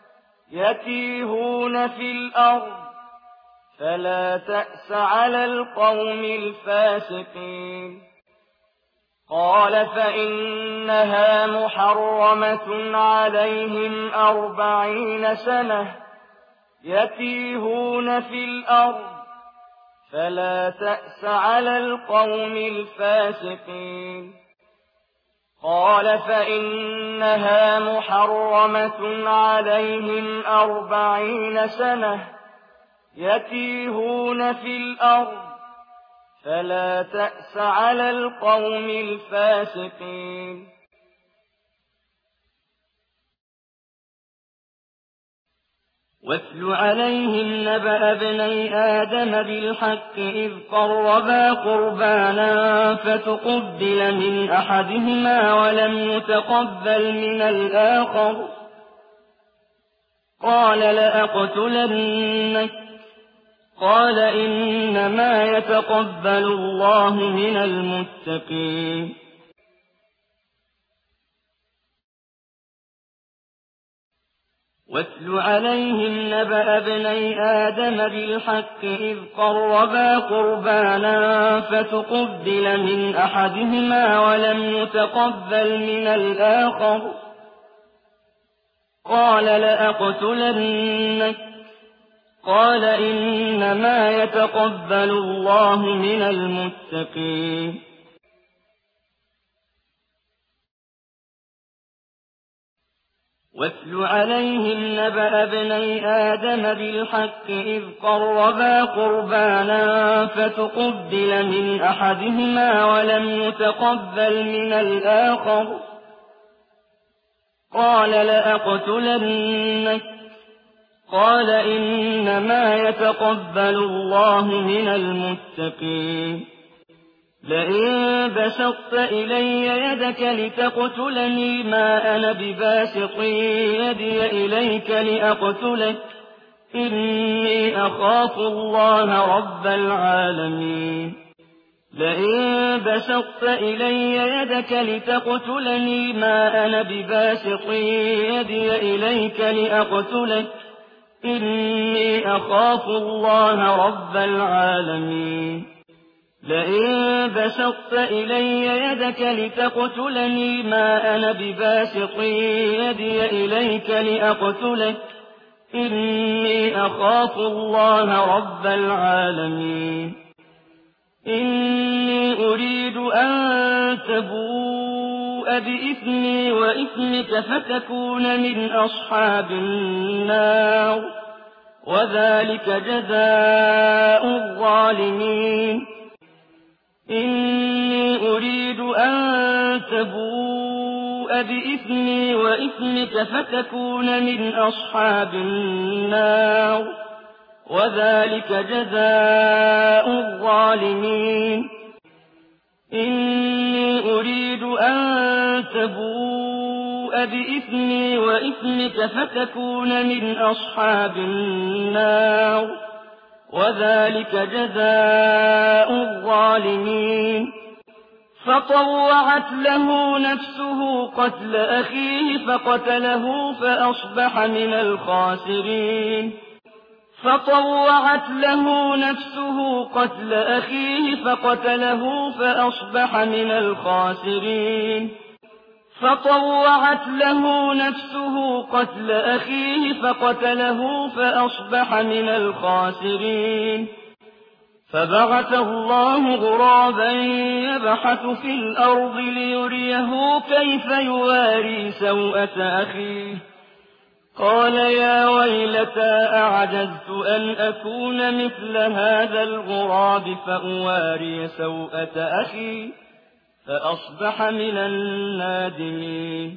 يتيهون في الأرض فلا تأس على القوم الفاسقين قال فإنها محرمة عليهم 40 سنة يتيهون في الأرض فلا تأس على القوم الفاسقين قال فإنها محرمة عليهم 40 سنة يتيهون في الأرض فلا تأس على القوم الفاسقين. واتل عليهم نبأ ابني آدم بالحق إذ قربا قربانا فتقبل من أحدهما ولم يتقبل من الآخر قال لأقتلنك قال إنما يتقبل الله من المتقين. واتل عليهم نبأ ابني آدم بالحق إذ قربا قربانا فتقبل من أحدهما ولم يتقبل من الآخر قال لأقتلنك قال إنما يتقبل الله من المتقين. واتل عليهم نبأ ابني آدم بالحق إذ قربا قربانا فتقبل من أحدهما ولم يتقبل من الآخر قال لأقتلنك قال إنما يتقبل الله من المتقين. لئن بسطت إلي يدك لتقتلني ما أنا بباسط يدي إليك لأقتلك إني أخاف الله رب العالمين. لئن بسطت إلي يدك لتقتلني ما أنا بباسط يدي إليك لأقتلك إني أخاف الله رب العالمين. لئن بسطت إلي يدك لتقتلني ما أنا بباسط يدي إليك لأقتلك إني أخاف الله رب العالمين. إني أريد أن تبوء بإثمي وإثمك فتكون من أصحاب النار وذلك جزاء الظالمين. إني أريد أن تبوء بإثمي وإثمك فتكون من أصحاب النار وذلك جزاء الظالمين. إني أريد أن تبوء بإثمي وإثمك فتكون من أصحاب النار وذلك جزاء الظالمين. فطوعت له نفسه قتل أخيه فقتله فأصبح من الخاسرين. فطوعت له نفسه قتل أخيه فقتله فأصبح من الخاسرين. فطوعت له نفسه قتل أخيه فقتله فأصبح من الخاسرين. فبعث الله غرابا يبحث في الأرض ليريه كيف يواري سوءة أخيه قال يا ويلتى أعجزت أن أكون مثل هذا الغراب فأواري سوءة أخي فأصبح من النادمين.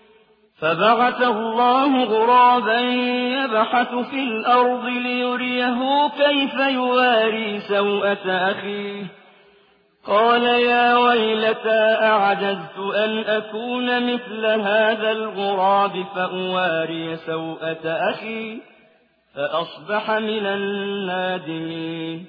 فبعث الله غرابا يبحث في الأرض ليريه كيف يواري سوءة أخيه قال يا ويلتى أعجزت أن أكون مثل هذا الغراب فأواري سوءة أخي فأصبح من النادمين.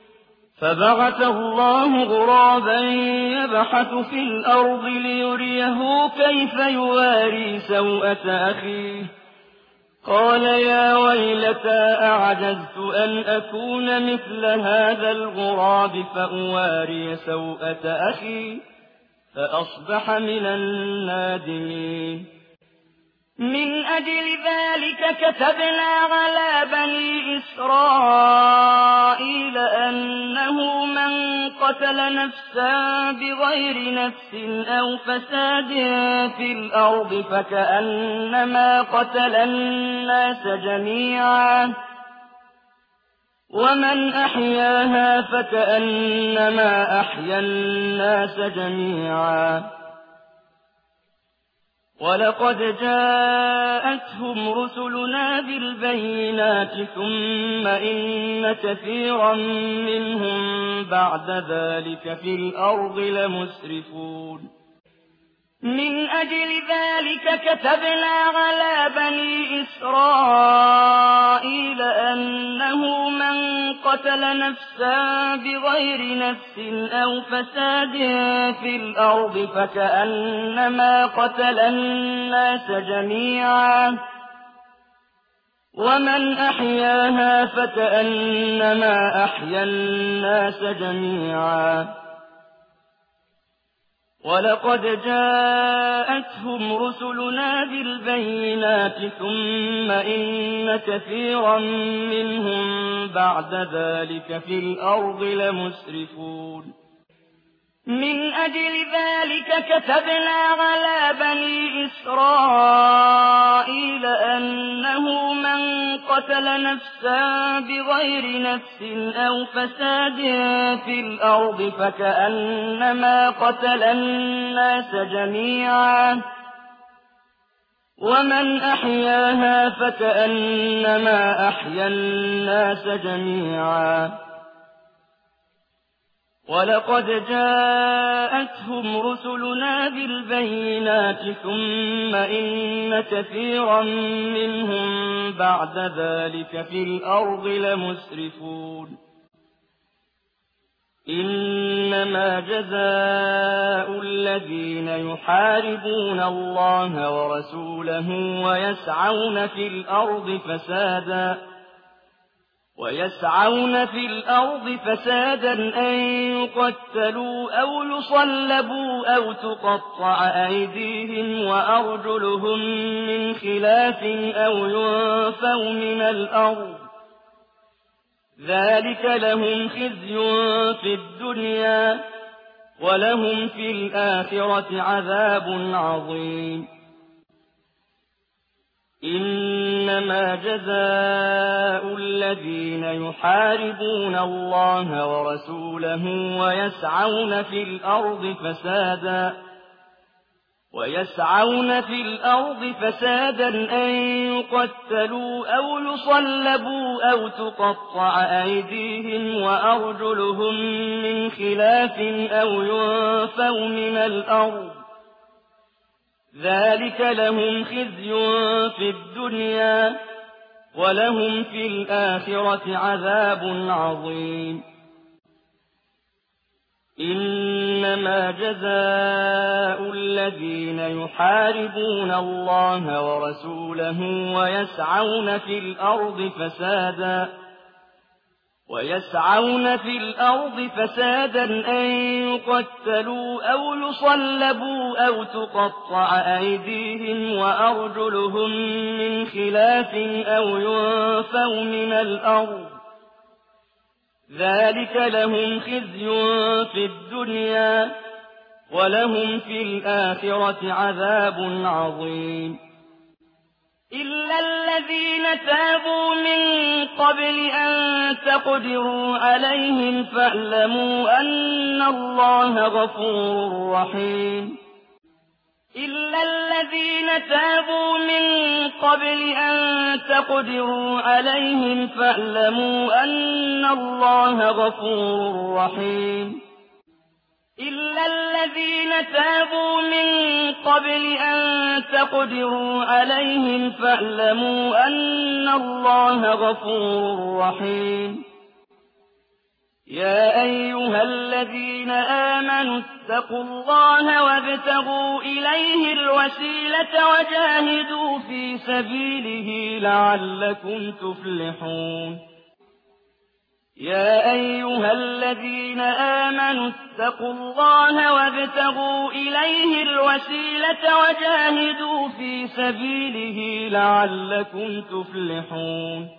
فبعث الله غرابا يبحث في الأرض ليريه كيف يواري سوءة أخيه قال يا ويلتى أعجزت أن أكون مثل هذا الغراب فأواري سوءة أخي فأصبح من النادمين. من أجل ذلك كتبنا على بني إسرائيل أنه من قتل نفسا بغير نفس أو فساد في الأرض فكأنما قتل الناس جميعا ومن أحياها فكأنما أحيا الناس جميعا ولقد جاءتهم رسلنا بالبينات ثم إن كثيرا منهم بعد ذلك في الأرض لمسرفون من أجل ذلك كتبنا على بني إسرائيل أنه من قتل نفسا بغير نفس أو فساد في الأرض فكأنما قتل الناس جميعا ومن أحياها فكأنما أحيا الناس جميعا ولقد جاءتهم رسلنا بالبينات ثم إن كثيرا منهم بعد ذلك في الأرض لمسرفون من أجل ذلك كتبنا على بني إسرائيل أنه من قتل نفسا بغير نفس أو فساد في الأرض فكأنما قتل الناس جميعا ومن أحياها فكأنما أحيا الناس جميعا ولقد جاءتهم رسلنا بالبينات ثم إن كثيرا منهم بعد ذلك في الأرض لمسرفون إنما جزاء الذين يحاربون الله ورسوله ويسعون في الأرض فسادا أن يقتلوا أو يصلبوا أو تقطع أيديهم وأرجلهم من خلاف أو ينفوا من الأرض ذلك لهم خزي في الدنيا ولهم في الآخرة عذاب عظيم إنما جزاء الذين يحاربون الله ورسوله ويسعون في الأرض فسادا أن يقتلوا أو يصلبوا أو تقطع أيديهم وأرجلهم من خلاف أو ينفوا من الأرض ذلك لهم خزي في الدنيا ولهم في الآخرة عذاب عظيم إنما جزاء الذين يحاربون الله ورسوله ويسعون في الأرض فسادا أن يقتلوا أو يصلبوا أو تقطع أيديهم وأرجلهم من خلاف أو ينفوا من الأرض ذلك لهم خزي في الدنيا ولهم في الآخرة عذاب عظيم إلا الذين تابوا من قبل أن تقدروا عليهم فاعلموا أن الله غفور رحيم إلا الذين تابوا من قبل أن تقدروا عليهم فاعلموا أن الله غفور رحيم إلا الذين تابوا من قبل أن تقدروا عليهم فاعلموا أن الله غفور رحيم يا أيها الذين آمنوا اتقوا الله وابتغوا إليه الوسيلة وجاهدوا في سبيله لعلكم تفلحون يا أيها الذين آمنوا اتقوا الله وابتغوا إليه الوسيلة وجاهدوا في سبيله لعلكم تفلحون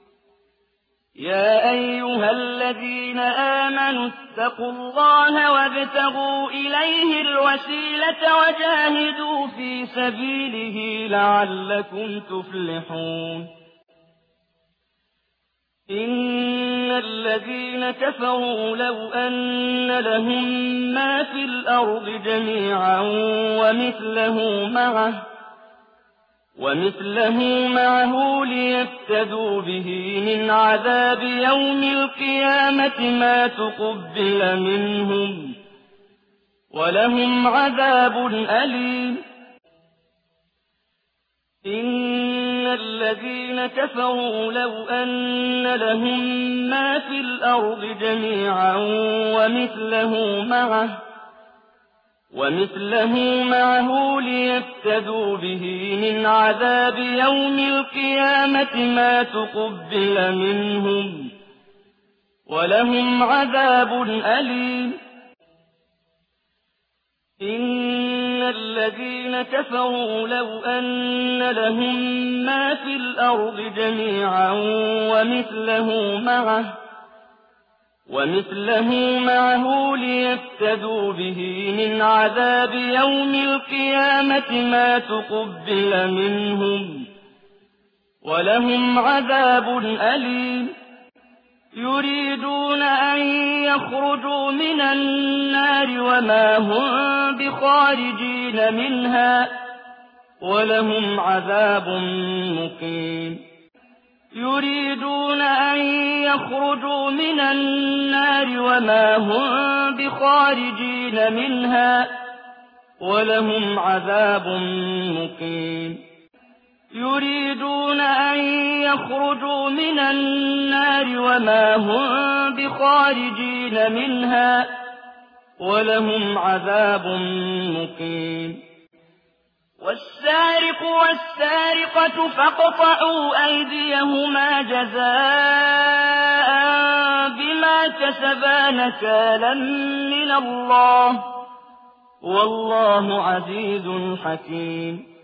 يا أيها الذين آمنوا اتقوا الله وابتغوا إليه الوسيلة وجاهدوا في سبيله لعلكم تفلحون إن الذين كفروا لو أن لهم ما في الأرض جميعا ومثله معه ليفتدوا به من عذاب يوم القيامة ما تقبل منهم ولهم عذاب أليم إن الذين كفروا لو أن لهم ما في الأرض جميعا ومثله معه ليفتدوا به من عذاب يوم القيامة ما تقبل منهم ولهم عذاب أليم إن الذين كفروا لو أن لهم ما في الأرض جميعا ومثله معه ليفتدوا به من عذاب يوم القيامة ما تقبل منهم ولهم عذاب أليم يريدون أن يخرجوا من النار وما هم بخارجين منها ولهم عذاب مقيم يريدون أن يخرجوا من النار وما هم بخارجين منها ولهم عذاب مقيم يريدون أن يخرجوا من النار وما هم بخارجين منها ولهم عذاب مقيم والسارق والسارقة فاقطعوا أيديهما جزاء بما كسبا نكالا من الله والله عزيز حكيم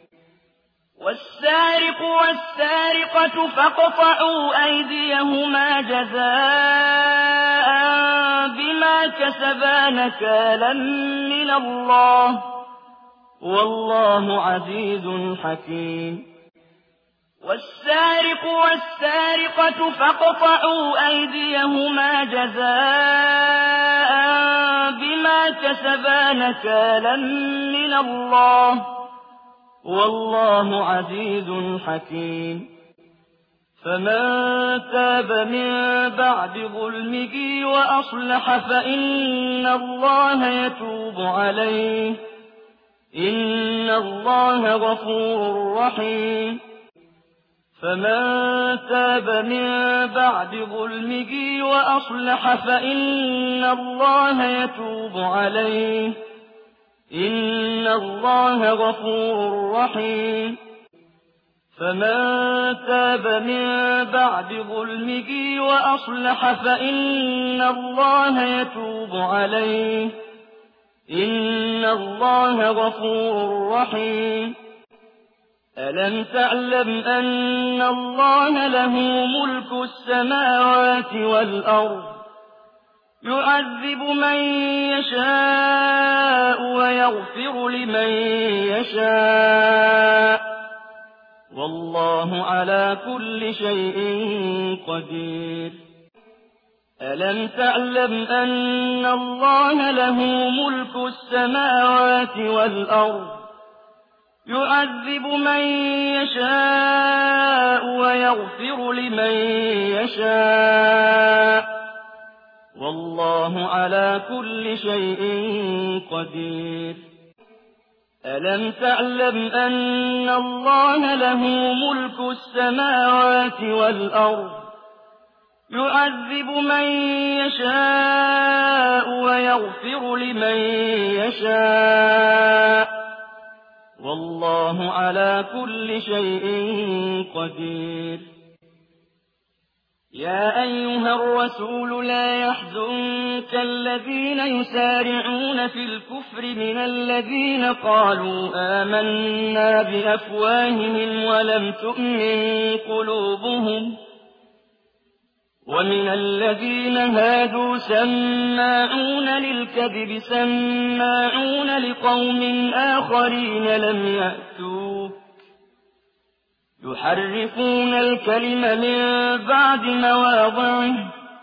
والسارق والسارقة فاقطعوا أيديهما جزاء بما كسبا نكالا من الله والله عزيز حكيم والسارق والسارقة فاقطعوا أيديهما جزاء بما كسبا نكالا من الله والله عزيز حكيم فمن تاب من بعد ظلمه وأصلح فإن الله يتوب عليه إن الله غفور رحيم فمن تاب من بعد ظلمه وأصلح فإن الله يتوب عليه إن الله غفور رحيم فمن تاب من بعد ظلمه وأصلح فإن الله يتوب عليه إن الله غفور رحيم ألم تعلم أن الله له ملك السماوات والأرض يعذب من يشاء ويغفر لمن يشاء والله على كل شيء قدير ألم تعلم أن الله له ملك السماوات والأرض يعذب من يشاء ويغفر لمن يشاء والله على كل شيء قدير ألم تعلم أن الله له ملك السماوات والأرض يعذب من يشاء ويغفر لمن يشاء والله على كل شيء قدير يا أيها الرسول لا يحزنك الذين يسارعون في الكفر من الذين قالوا آمنا بأفواههم ولم تؤمن قلوبهم ومن الذين هادوا سماعون للكذب سماعون لقوم آخرين لم يأتوك يحرفون الكلم من بعد مواضعه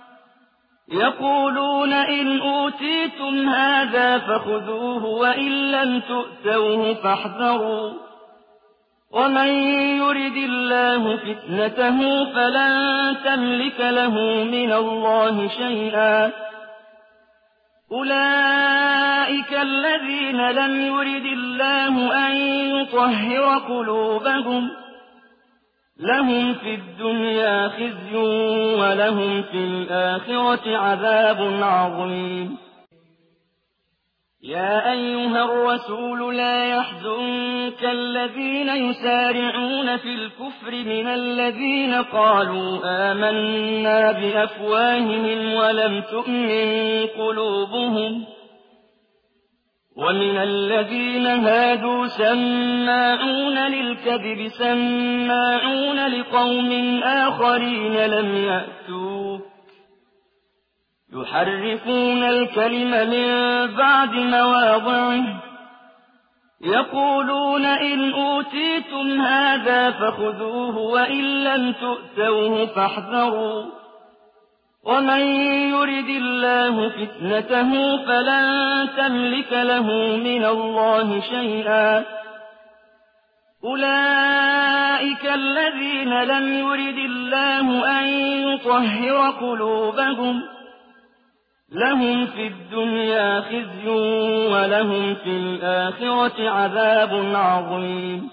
يقولون إن أوتيتم هذا فخذوه وإن لم تؤتوه فاحذروا ومن يرد الله فتنته فلن تملك له من الله شيئا أولئك الذين لم يرد الله أن يطهر قلوبهم لهم في الدنيا خزي ولهم في الآخرة عذاب عظيم يا أيها الرسول لا يحزنك الذين يسارعون في الكفر من الذين قالوا آمنا بأفواههم ولم تؤمن قلوبهم ومن الذين هادوا سماعون للكذب سماعون لقوم آخرين لم يأتوك يحرفون الكلم من بعد مواضعه يقولون إن أوتيتم هذا فخذوه وإن لم تؤتوه فاحذروا ومن يرد الله فتنته فلن تملك له من الله شيئا أولئك الذين لم يرد الله أن يطهر قلوبهم لهم في الدنيا خزي ولهم في الآخرة عذاب عظيم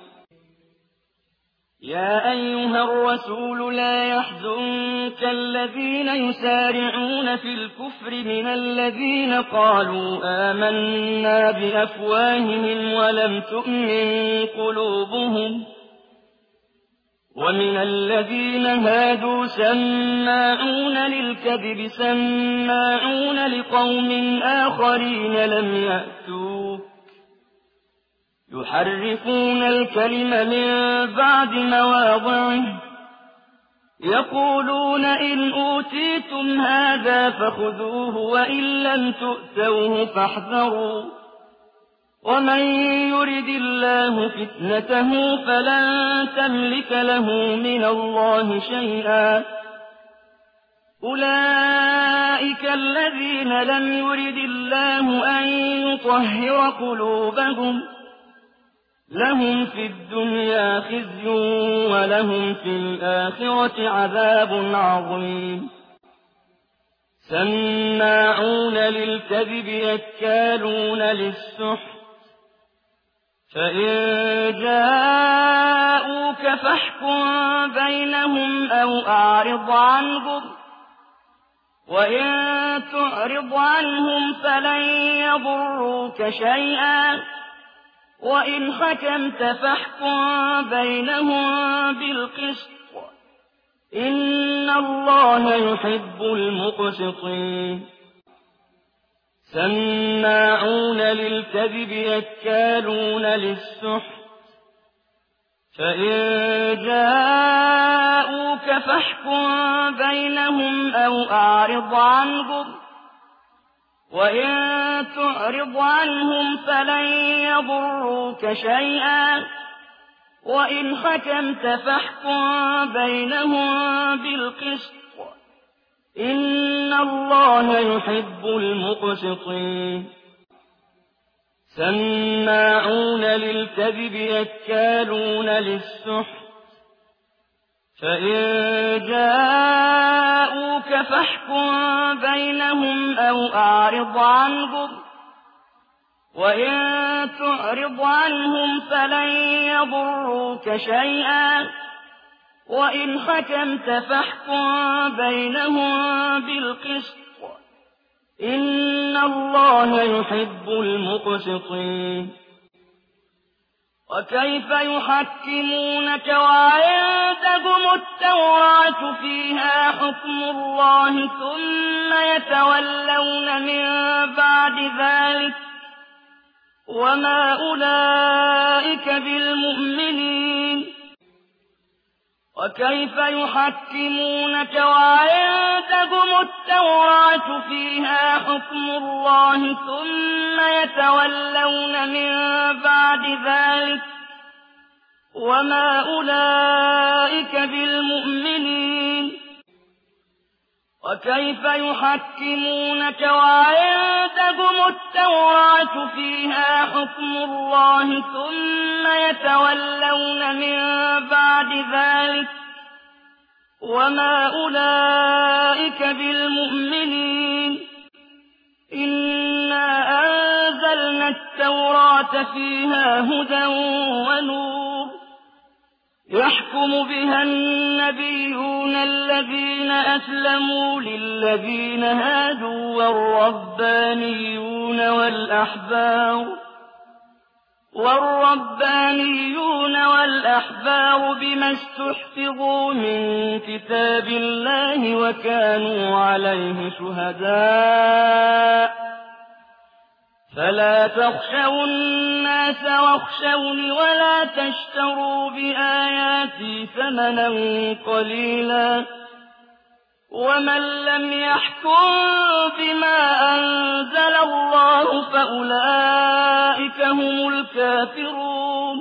يا أيها الرسول لا يحزنك الذين يسارعون في الكفر من الذين قالوا آمنا بأفواههم ولم تؤمن قلوبهم ومن الذين هادوا سماعون للكذب سماعون لقوم آخرين لم يأتوك يحرفون الكلم من بعد مواضعه يقولون إن أوتيتم هذا فخذوه وإن لم تؤتوه فاحذروا ومن يرد الله فتنته فلن تملك له من الله شيئا أولئك الذين لم يرد الله أن يطهر قلوبهم لهم في الدنيا خزي ولهم في الآخرة عذاب عظيم سماعون للكذب أكالون للسحت فإن جاءوك فاحكم بينهم أو أعرض عنهم وإن تعرض عنهم فلن يضروك شيئا وإن حكمت فاحكم بينهم بالقسط إن الله يحب المقسطين سماعون للكذب أكالون للسحت فإن جاءوك فاحكم بينهم أو أعرض عنهم وإن تعرض عنهم فلن يضروك شيئا وإن حكمت فاحكم بينهم بالقسط إن الله يحب المقسطين سماعون للكذب أكالون للسحت فإن جاءوك فاحكم بينهم أو أعرض عنهم وإن تعرض عنهم فلن يضروك شيئا وإن حكمت فاحكم بينهم بالقسط إن الله يحب المقسطين وكيف يحكمونك وعندهم التوراة فيها حكم الله ثم يتولون من بعد ذلك وما أولئك بالمؤمنين وكيف يحكمونك وعندهم التوراة فيها حكم الله ثم يتولون من بعد ذلك وما أولئك بالمؤمنين وكيف يحكمونك وعندهم التوراة فيها حكم الله ثم يتولون من بعد ذلك وما أولئك بالمؤمنين إنا أنزلنا التوراة فيها هدى ونور يحكم بها النبيون الذين أسلموا للذين هادوا والربانيون والأحبار بما استحفظوا من كتاب الله وكانوا عليه شهداء فلا تخشوا الناس واخشوني ولا تشتروا بآياتي ثمنا قليلا ومن لم يحكم بما أنزل الله فأولئك هم الكافرون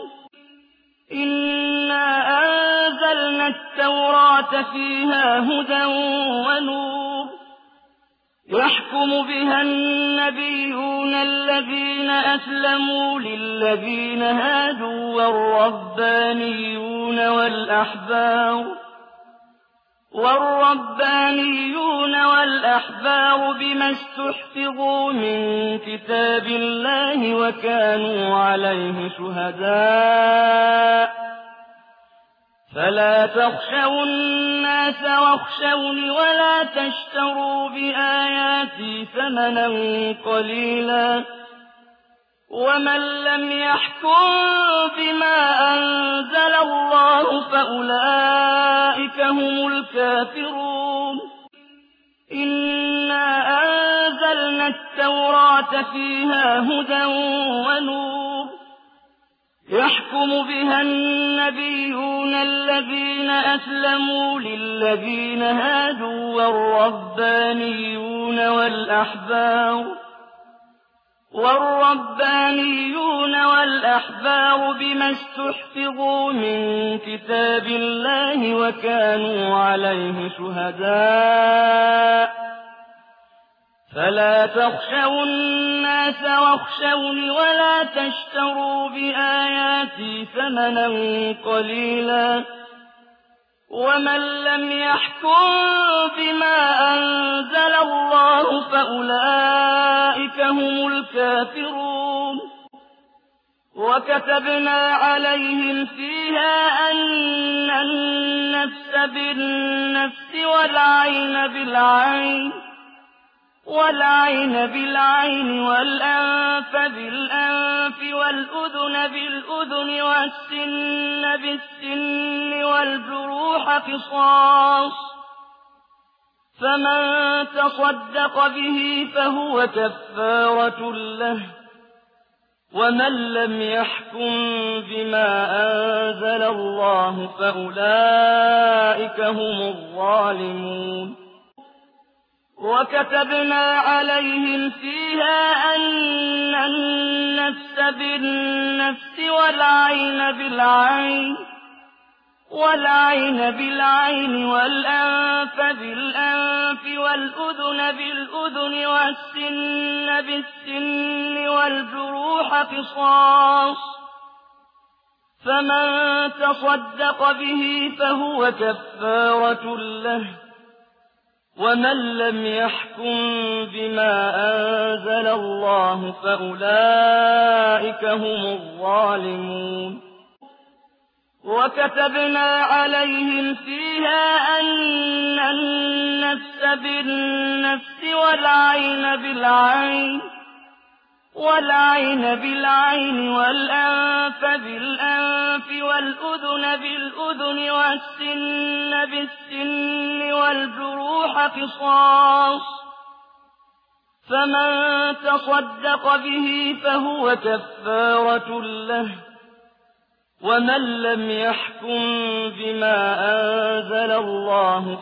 إنا أنزلنا التوراة فيها هدى ونور يحكم بها النبيون الذين أسلموا للذين هادوا والربانيون والأحبار بما استحفظوا من كتاب الله وكانوا عليه شهداء فلا تخشوا الناس واخشوني ولا تشتروا بآياتي ثمنا قليلا ومن لم يحكم بما أنزل الله فأولئك هم الكافرون إنا أنزلنا التوراة فيها هدى ونور يحكم بها النبيون الذين أسلموا للذين هادوا والربانيون والأحبار بما استحفظوا من كتاب الله وكانوا عليه شهداء فلا تخشوا الناس واخشوني ولا تشتروا بآياتي ثمنا قليلا ومن لم يحكم بما أنزل الله فأولئك هم الكافرون وكتبنا عليهم فيها أن النفس بالنفس والعين بالعين والأنف بالأنف والأذن بالأذن والسن بالسن والجروح قصاص فمن تصدق به فهو كفارة له ومن لم يحكم بما أنزل الله فأولئك هم الظالمون وكتبنا عليهم فيها أن النفس بالنفس والعين بالعين والأنف بالأنف والأذن بالأذن والسن بالسن والجروح قصاص فمن تصدق به فهو كفارة له ومن لم يحكم بما أنزل الله فأولئك هم الظالمون وكتبنا عليهم فيها أن النفس بالنفس والعين بالعين والأنف بالأنف والأذن بالأذن والسن بالسن والجروح قصاص فمن تصدق به فهو كفارة له ومن لم يحكم بما أنزل الله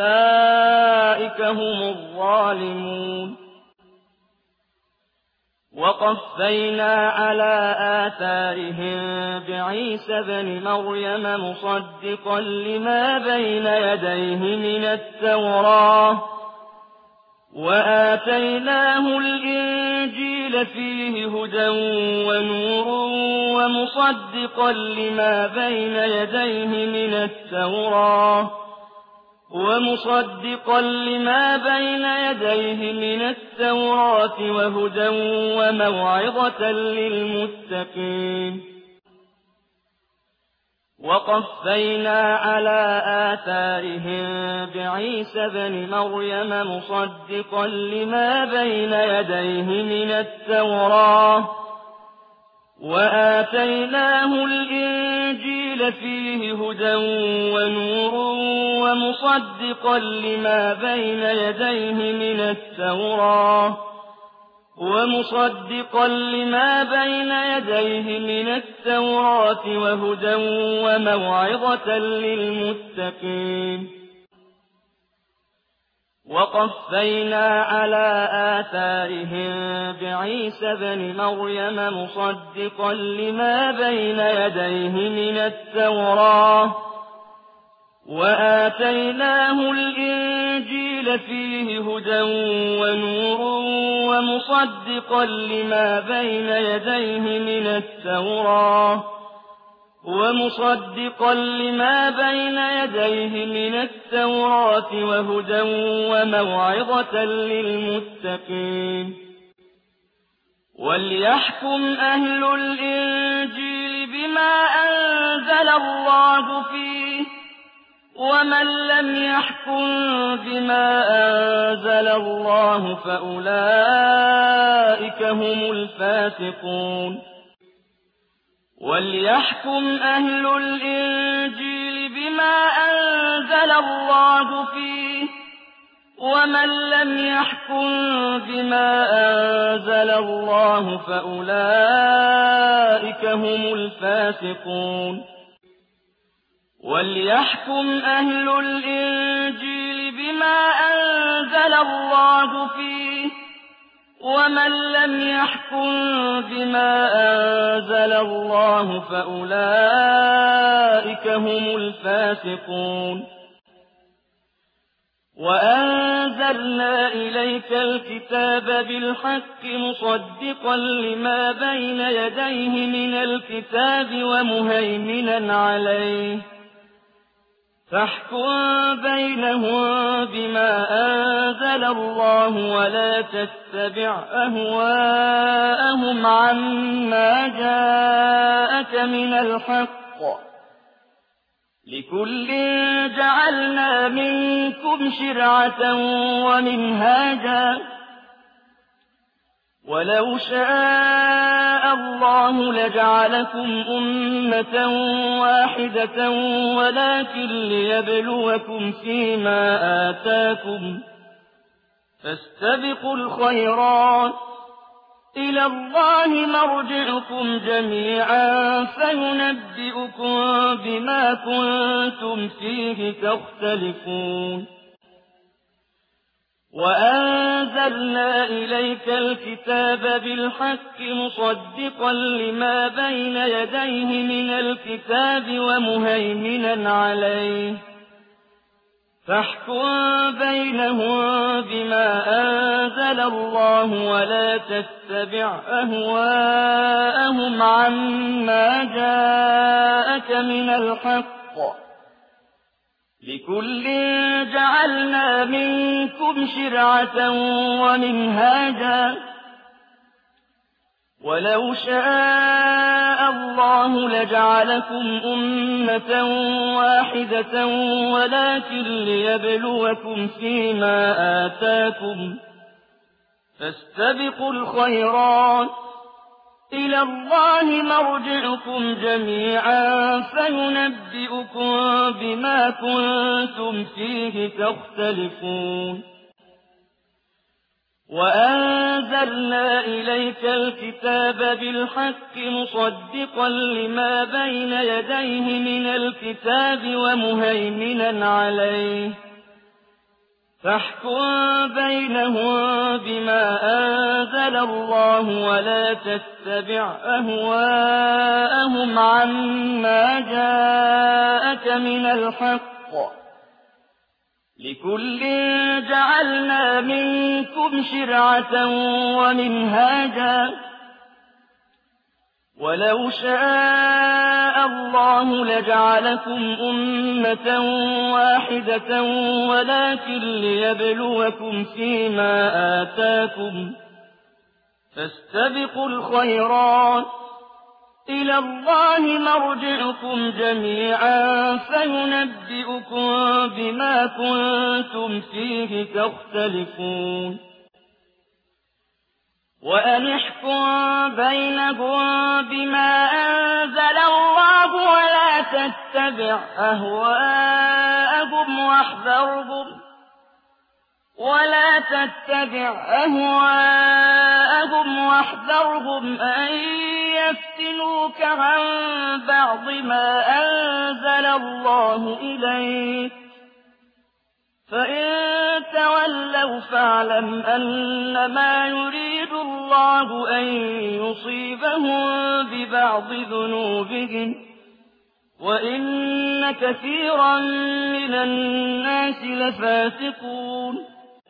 فأولئك هم الظالمون وقفينا على آثارهم بعيسى ابن مريم مصدقا لما بين يديه من التوراة وآتيناه الإنجيل فيه هدى ونور ومصدقا لما بين يديه من التوراة وهدى وموعظة للمتقين وقفينا على آثارهم بعيسى ابن مريم مصدقا لما بين يديه من التوراة وآتيناه الإنجيل فيه هدى ونور ومصدقا لما بين يديه من التوراة وهدى وموعظة للمتقين وقفينا على آثارهم بعيسى ابن مريم مصدقا لما بين يديه من التوراة وآتيناه الإنجيل فيه هدى ونور ومصدقا لما بين يديه من التوراة وهدى وموعظة للمتقين وليحكم أهل الإنجيل بما أنزل الله فيه ومن لم يحكم بما أنزل الله فأولئك هم الفاسقون وليحكم أهل الإنجيل بما أنزل الله فيه ومن لم يحكم بما أنزل الله فأولئك هم الفاسقون وليحكم أهل الإنجيل بما أنزل الله فيه ومن لم يحكم بما أنزل الله فأولئك هم الفاسقون وأنزلنا إليك الكتاب بالحق مصدقا لما بين يديه من الكتاب ومهيمنا عليه فاحكم بينهم بما أنزل الله ولا تتبع أهواءهم عما جاءك من الحق لكل جعلنا منكم شرعة ومنهاجا ولو شاء الله لجعلكم أمة واحدة ولكن ليبلوكم فيما آتاكم فاستبقوا الخيرات إلى الله مرجعكم جميعا فينبئكم بما كنتم فيه تختلفون وأنزلنا إليك الكتاب بالحق مصدقا لما بين يديه من الكتاب ومهيمنا عليه فاحكم بينهم بما أنزل الله ولا تتبع أهواءهم عما جاءك من الحق لكل جعلنا منكم شرعة ومنهاجا ولو شاء الله لجعلكم أمة واحدة ولكن ليبلوكم فيما آتاكم فاستبقوا الخيرات إلى الله مرجعكم جميعا فينبئكم بما كنتم فيه تختلفون وأنزلنا إليك الكتاب بالحق مصدقا لما بين يديه من الكتاب ومهيمنا عليه فاحكم بينهم بما أنزل الله ولا تتبع أهواءهم عما جاءك من الحق لكل جعلنا منكم شرعة ومنهاجا ولو شاء الله لجعلكم أمة واحدة ولكن ليبلوكم فيما آتاكم فاستبقوا الخيرات إلى الله مرجعكم جميعا فينبئكم بما كنتم فيه تختلفون وأن احكم بينهم بما أنزل الله ولا تتبع أهواءهم واحذرهم أن يفتنوك عن بعض ما أنزل الله إليك فإن تولوا فاعلم أنما يريد الله أن يصيبهم ببعض ذنوبهم وإن كثيرا من الناس لفاسقون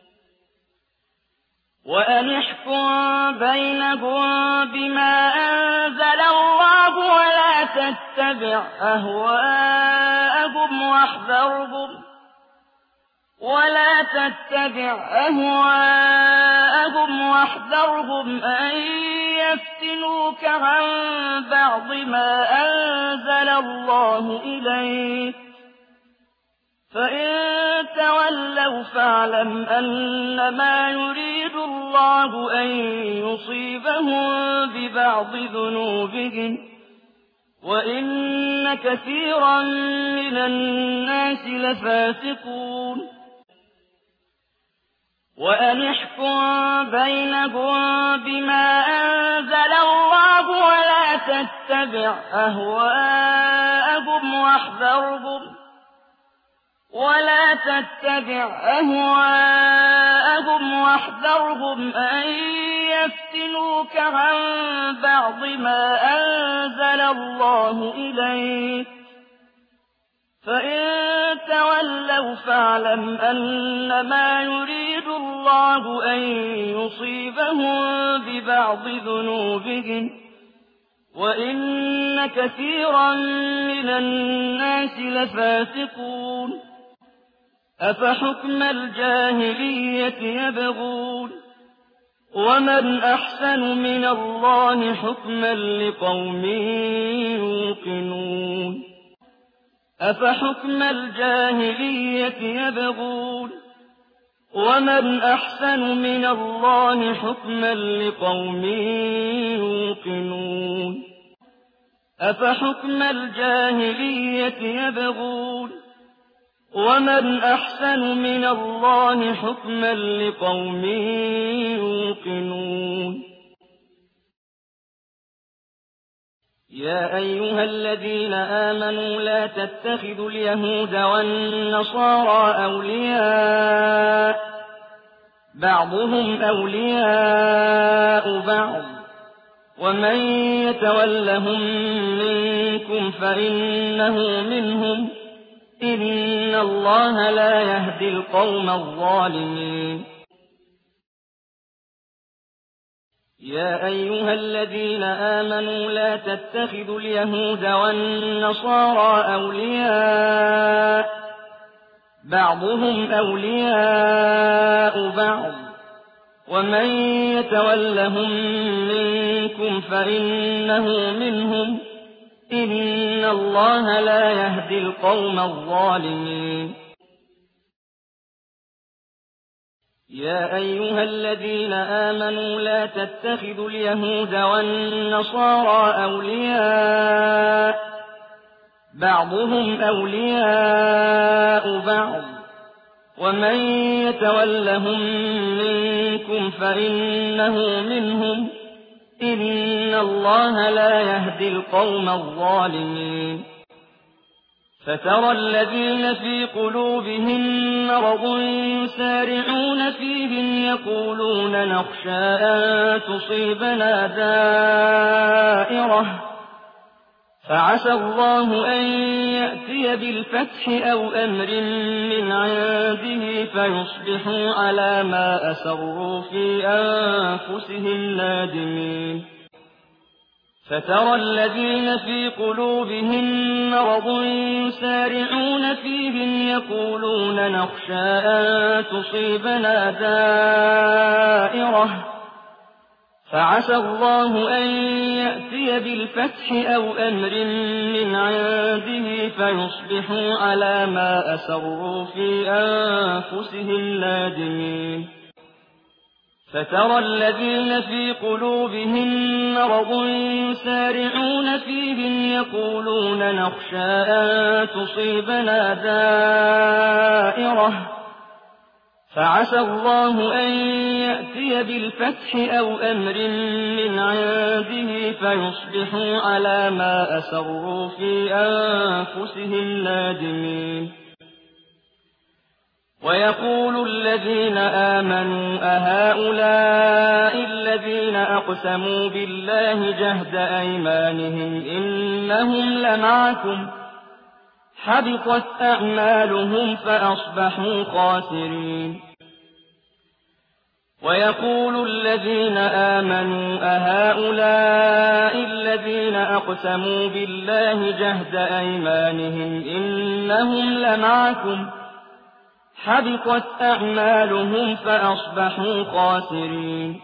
وأن احكم بينهم بما أنزل الله ولا تتبع أهواءهم واحذرهم أن يفتنوك عن بعض ما أنزل الله إليك فإن تولوا فاعلم أنما يريد الله أن يصيبهم ببعض ذنوبهم وإن كثيرا من الناس لفاسقون وأن احكم بينهم بما أنزل الله ولا تتبع أهواءهم واحذرهم أن يفتنوك عن بعض ما أنزل الله إليك فإن تولوا فاعلم أنما يريد الله أن يصيبهم ببعض ذنوبهم وإن كثيرا من الناس لفاسقون أفحكم الجاهلية يبغون ومن أحسن من الله حكما لقوم يوقنون أفحكم الجاهلية يبغون ومن أحسن من الله حكما لقوم يوقنون أفحكم الجاهلية يبغون ومن أحسن من الله حكما لقوم يوقنون يا أيها الذين آمنوا لا تتخذوا اليهود والنصارى أولياء بعضهم أولياء بعض ومن يتولهم منكم فإنه منهم إن الله لا يهدي القوم الظالمين يا أيها الذين آمنوا لا تتخذوا اليهود والنصارى أولياء بعضهم أولياء بعض ومن يتولهم منكم فإنه منهم إن الله لا يهدي القوم الظالمين يا أيها الذين آمنوا لا تتخذوا اليهود والنصارى أولياء بعضهم أولياء بعض ومن يتولهم منكم فإنه منهم إن الله لا يهدي القوم الظالمين فترى الذين في قلوبهم مرض يسارعون فيهم يقولون نخشى أن تصيبنا دائرة فعسى الله أن يأتي بالفتح أو أمر من عنده فيصبحوا على ما أسروا في أنفسهم نادمين فترى الذين في قلوبهم مرض يسارعون فيهم يقولون نخشى أن تصيبنا دائرة فعسى الله أن يأتي بالفتح أو أمر من عنده فيصبحوا على ما أسروا في أنفسهم نادمين فترى الذين في قلوبهم مرض يسارعون فيهم يقولون نخشى أن تصيبنا دائرة فعسى الله أن يأتي بالفتح أو أمر من عنده فيصبحوا على ما أسروا في أنفسهم نادمين ويقول الذين آمنوا أهؤلاء الذين أقسموا بالله جهد أيمانهم إنهم لمعكم حبطت أعمالهم فأصبحوا خاسرين ويقول الذين آمنوا أهؤلاء الذين أقسموا بالله جهد أيمانهم إنهم لمعكم حبطت أعمالهم فأصبحوا خاسرين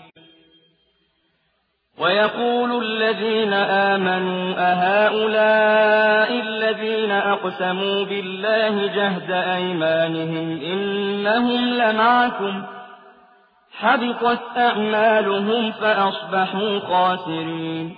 ويقول الذين آمنوا أهؤلاء الذين أقسموا بالله جهد أيمانهم إنهم لمعكم حبطت أعمالهم فأصبحوا خاسرين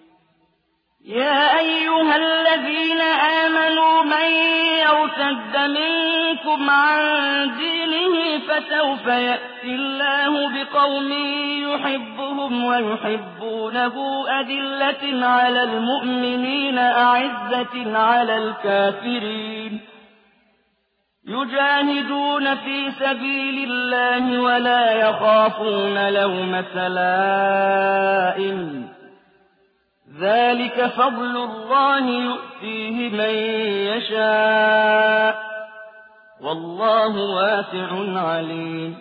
يا أيها الذين آمنوا من يرتد منكم عن دينه فسوف يأتي الله بقوم يحبهم ويحبونه أذلة على المؤمنين أعزة على الكافرين يجاهدون في سبيل الله ولا يخافون لومة لائم ذلك فضل الله يؤتيه من يشاء والله واسع عليم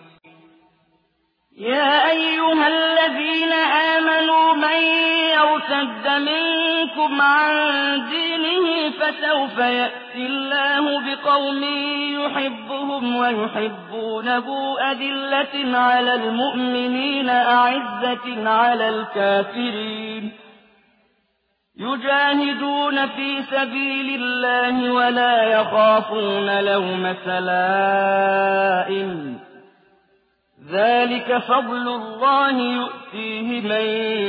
يا أيها الذين آمنوا من يرتد منكم عن دينه فسوف يأتي الله بقوم يحبهم ويحبونه أذلة على المؤمنين أعزة على الكافرين يجاهدون في سبيل الله ولا يخافون لومة لائم ذلك فضل الله يؤتيه من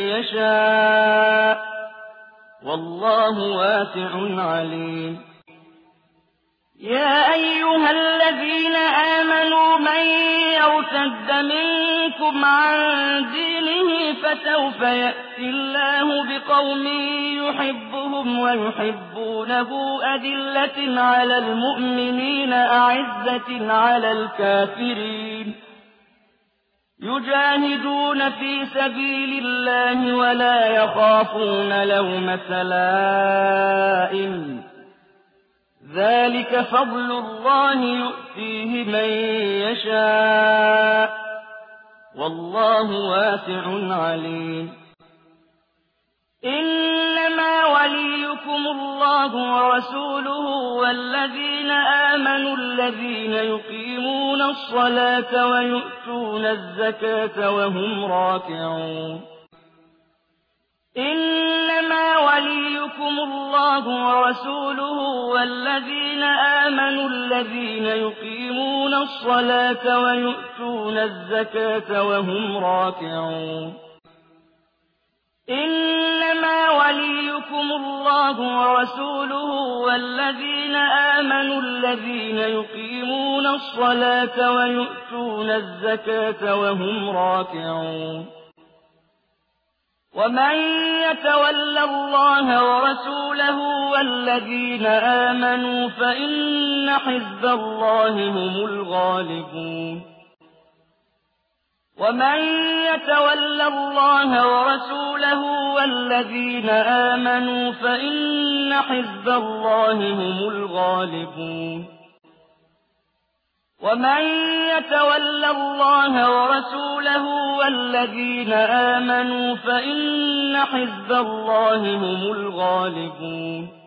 يشاء والله واسع عليم يا أيها الذين آمنوا من يرتد منكم عن دينه فسوف يأتي الله بقوم يحبهم ويحبونه أذلة على المؤمنين أعزة على الكافرين يجاهدون في سبيل الله ولا يخافون لومة لائم ذلك فضل الله يؤتيه من يشاء والله واسع عليم إنما وليكم الله ورسوله والذين آمنوا الذين يقيمون الصلاة ويؤتون الزكاة وهم راكعون إنما وليكم الله ورسوله والذين آمنوا الذين يقيمون الصلاة ويؤتون الزكاة وهم راكعون إنما وليكم الله ورسوله والذين آمنوا الذين يقيمون الصلاة ويؤتون الزكاة وهم راكعون ومن يتول الله ورسوله والذين آمنوا فإن حزب الله هم الغالبون ومن يتول الله ورسوله والذين آمنوا فإن حزب الله هم الغالبون ومن يتول الله ورسوله والذين آمنوا فإن حزب الله هم الغالبون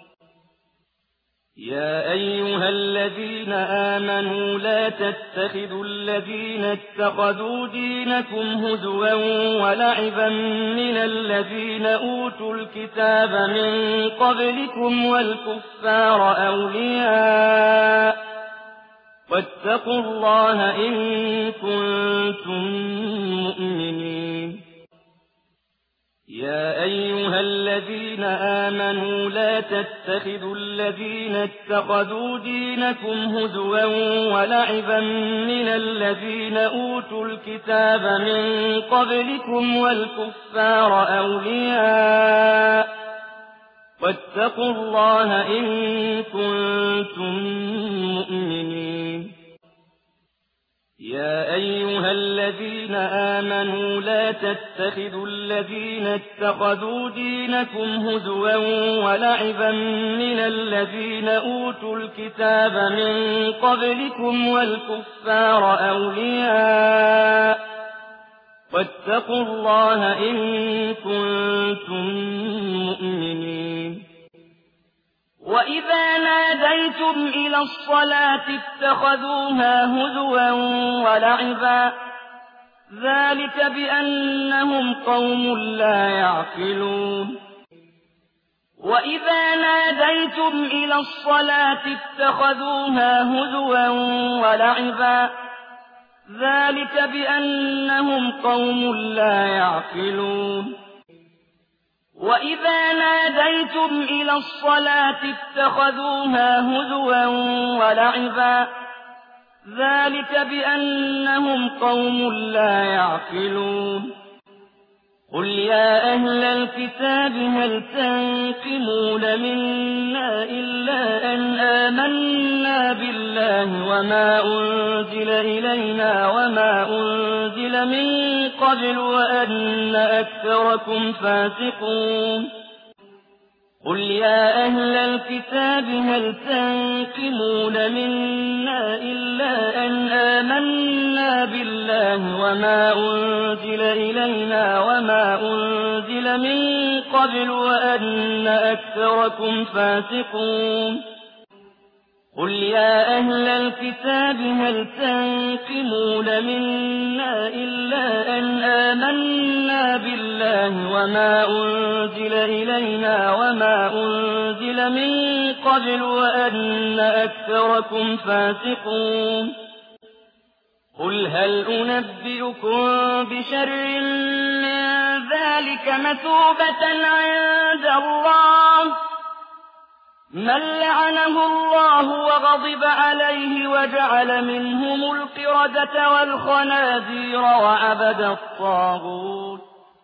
يا أيها الذين آمنوا لا تتخذوا الذين اتخذوا دينكم هزوا ولعبا من الذين أوتوا الكتاب من قبلكم والكفار أولياء واتقوا الله إن كنتم مؤمنين يا أيها الذين آمنوا لا تتخذوا الذين اتخذوا دينكم هزوا ولعبا من الذين أوتوا الكتاب من قبلكم والكفار أولياء واتقوا الله إن كنتم مؤمنين يا أيها الذين آمنوا لا تتخذوا الذين اتخذوا دينكم هزوا ولعبا من الذين أوتوا الكتاب من قبلكم والكفار أولياء واتقوا الله إن كنتم مؤمنين وإذا ناديتم إلى الصلاة اتخذوها هزوا ولعبا ذلك بأنهم قوم لا يعقلون وإذا ناديتم إلى الصلاة اتخذوها هزوا ولعبا ذلك بأنهم قوم لا يعقلون وإذا ناديتم إلى الصلاة اتخذوها هزوا ولعبا ذلك بأنهم قوم لا يعقلون قل يا أهل الكتاب هل تنقمون منا إلا أن آمنا بالله وما أنزل إلينا وما أنزل من قبل وأن أكثركم فاسقون قل يا أهل الكتاب هل تنقمون منا إلا أن آمنا بالله وما أنزل إلينا وما أنزل من قبل وأن أكثركم فاسقون قل يا أهل الكتاب هل تنقمون منا إلا أن آمنا بالله وما أنزل إلينا وما أنزل من قبل وأن أكثركم فاسقون قل هل أنبئكم بشر من ذلك مثوبة عند الله من لعنه الله وغضب عليه وجعل منهم القردة والخنازير وعبد الطاغوت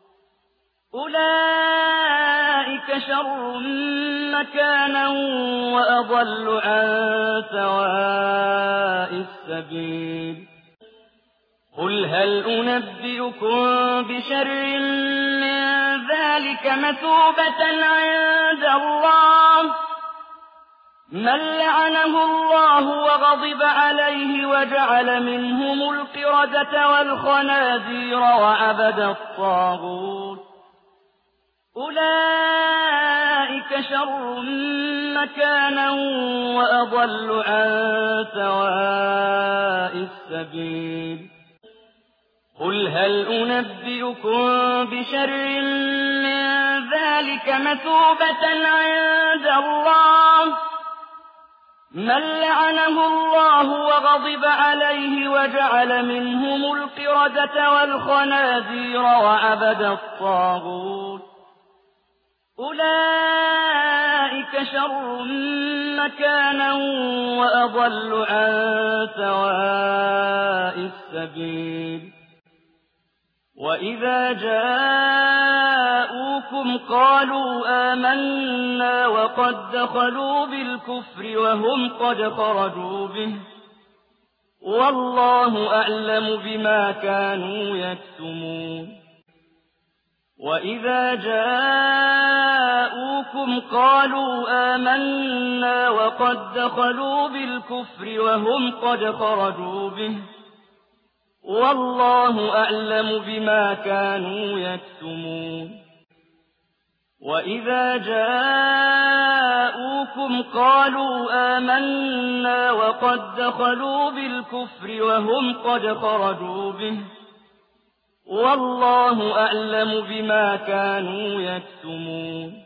أولئك شر مكانا وأضل عن سواء السبيل قل هل أنبئكم بشر من ذلك مثوبة عند الله من لعنه الله وغضب عليه وجعل منهم القردة والخنازير وعبد الطاغوت أولئك شر مكانا وأضل عن سواء السبيل قل هل أنبئكم بشر من ذلك مثوبة عند الله من لعنه الله وغضب عليه وجعل منهم القردة والخنازير وعبد الطاغوت أولئك شر مكانا وأضل عن سواء السبيل وإذا جاءوكم قالوا آمنا وقد دخلوا بالكفر وهم قد خرجوا به والله أعلم بما كانوا يكتمون وإذا جاءوكم قالوا آمنا وقد دخلوا بالكفر وهم قد خرجوا به والله أعلم بما كانوا يكتمون وإذا جاءوكم قالوا آمنا وقد دخلوا بالكفر وهم قد خرجوا به والله أعلم بما كانوا يكتمون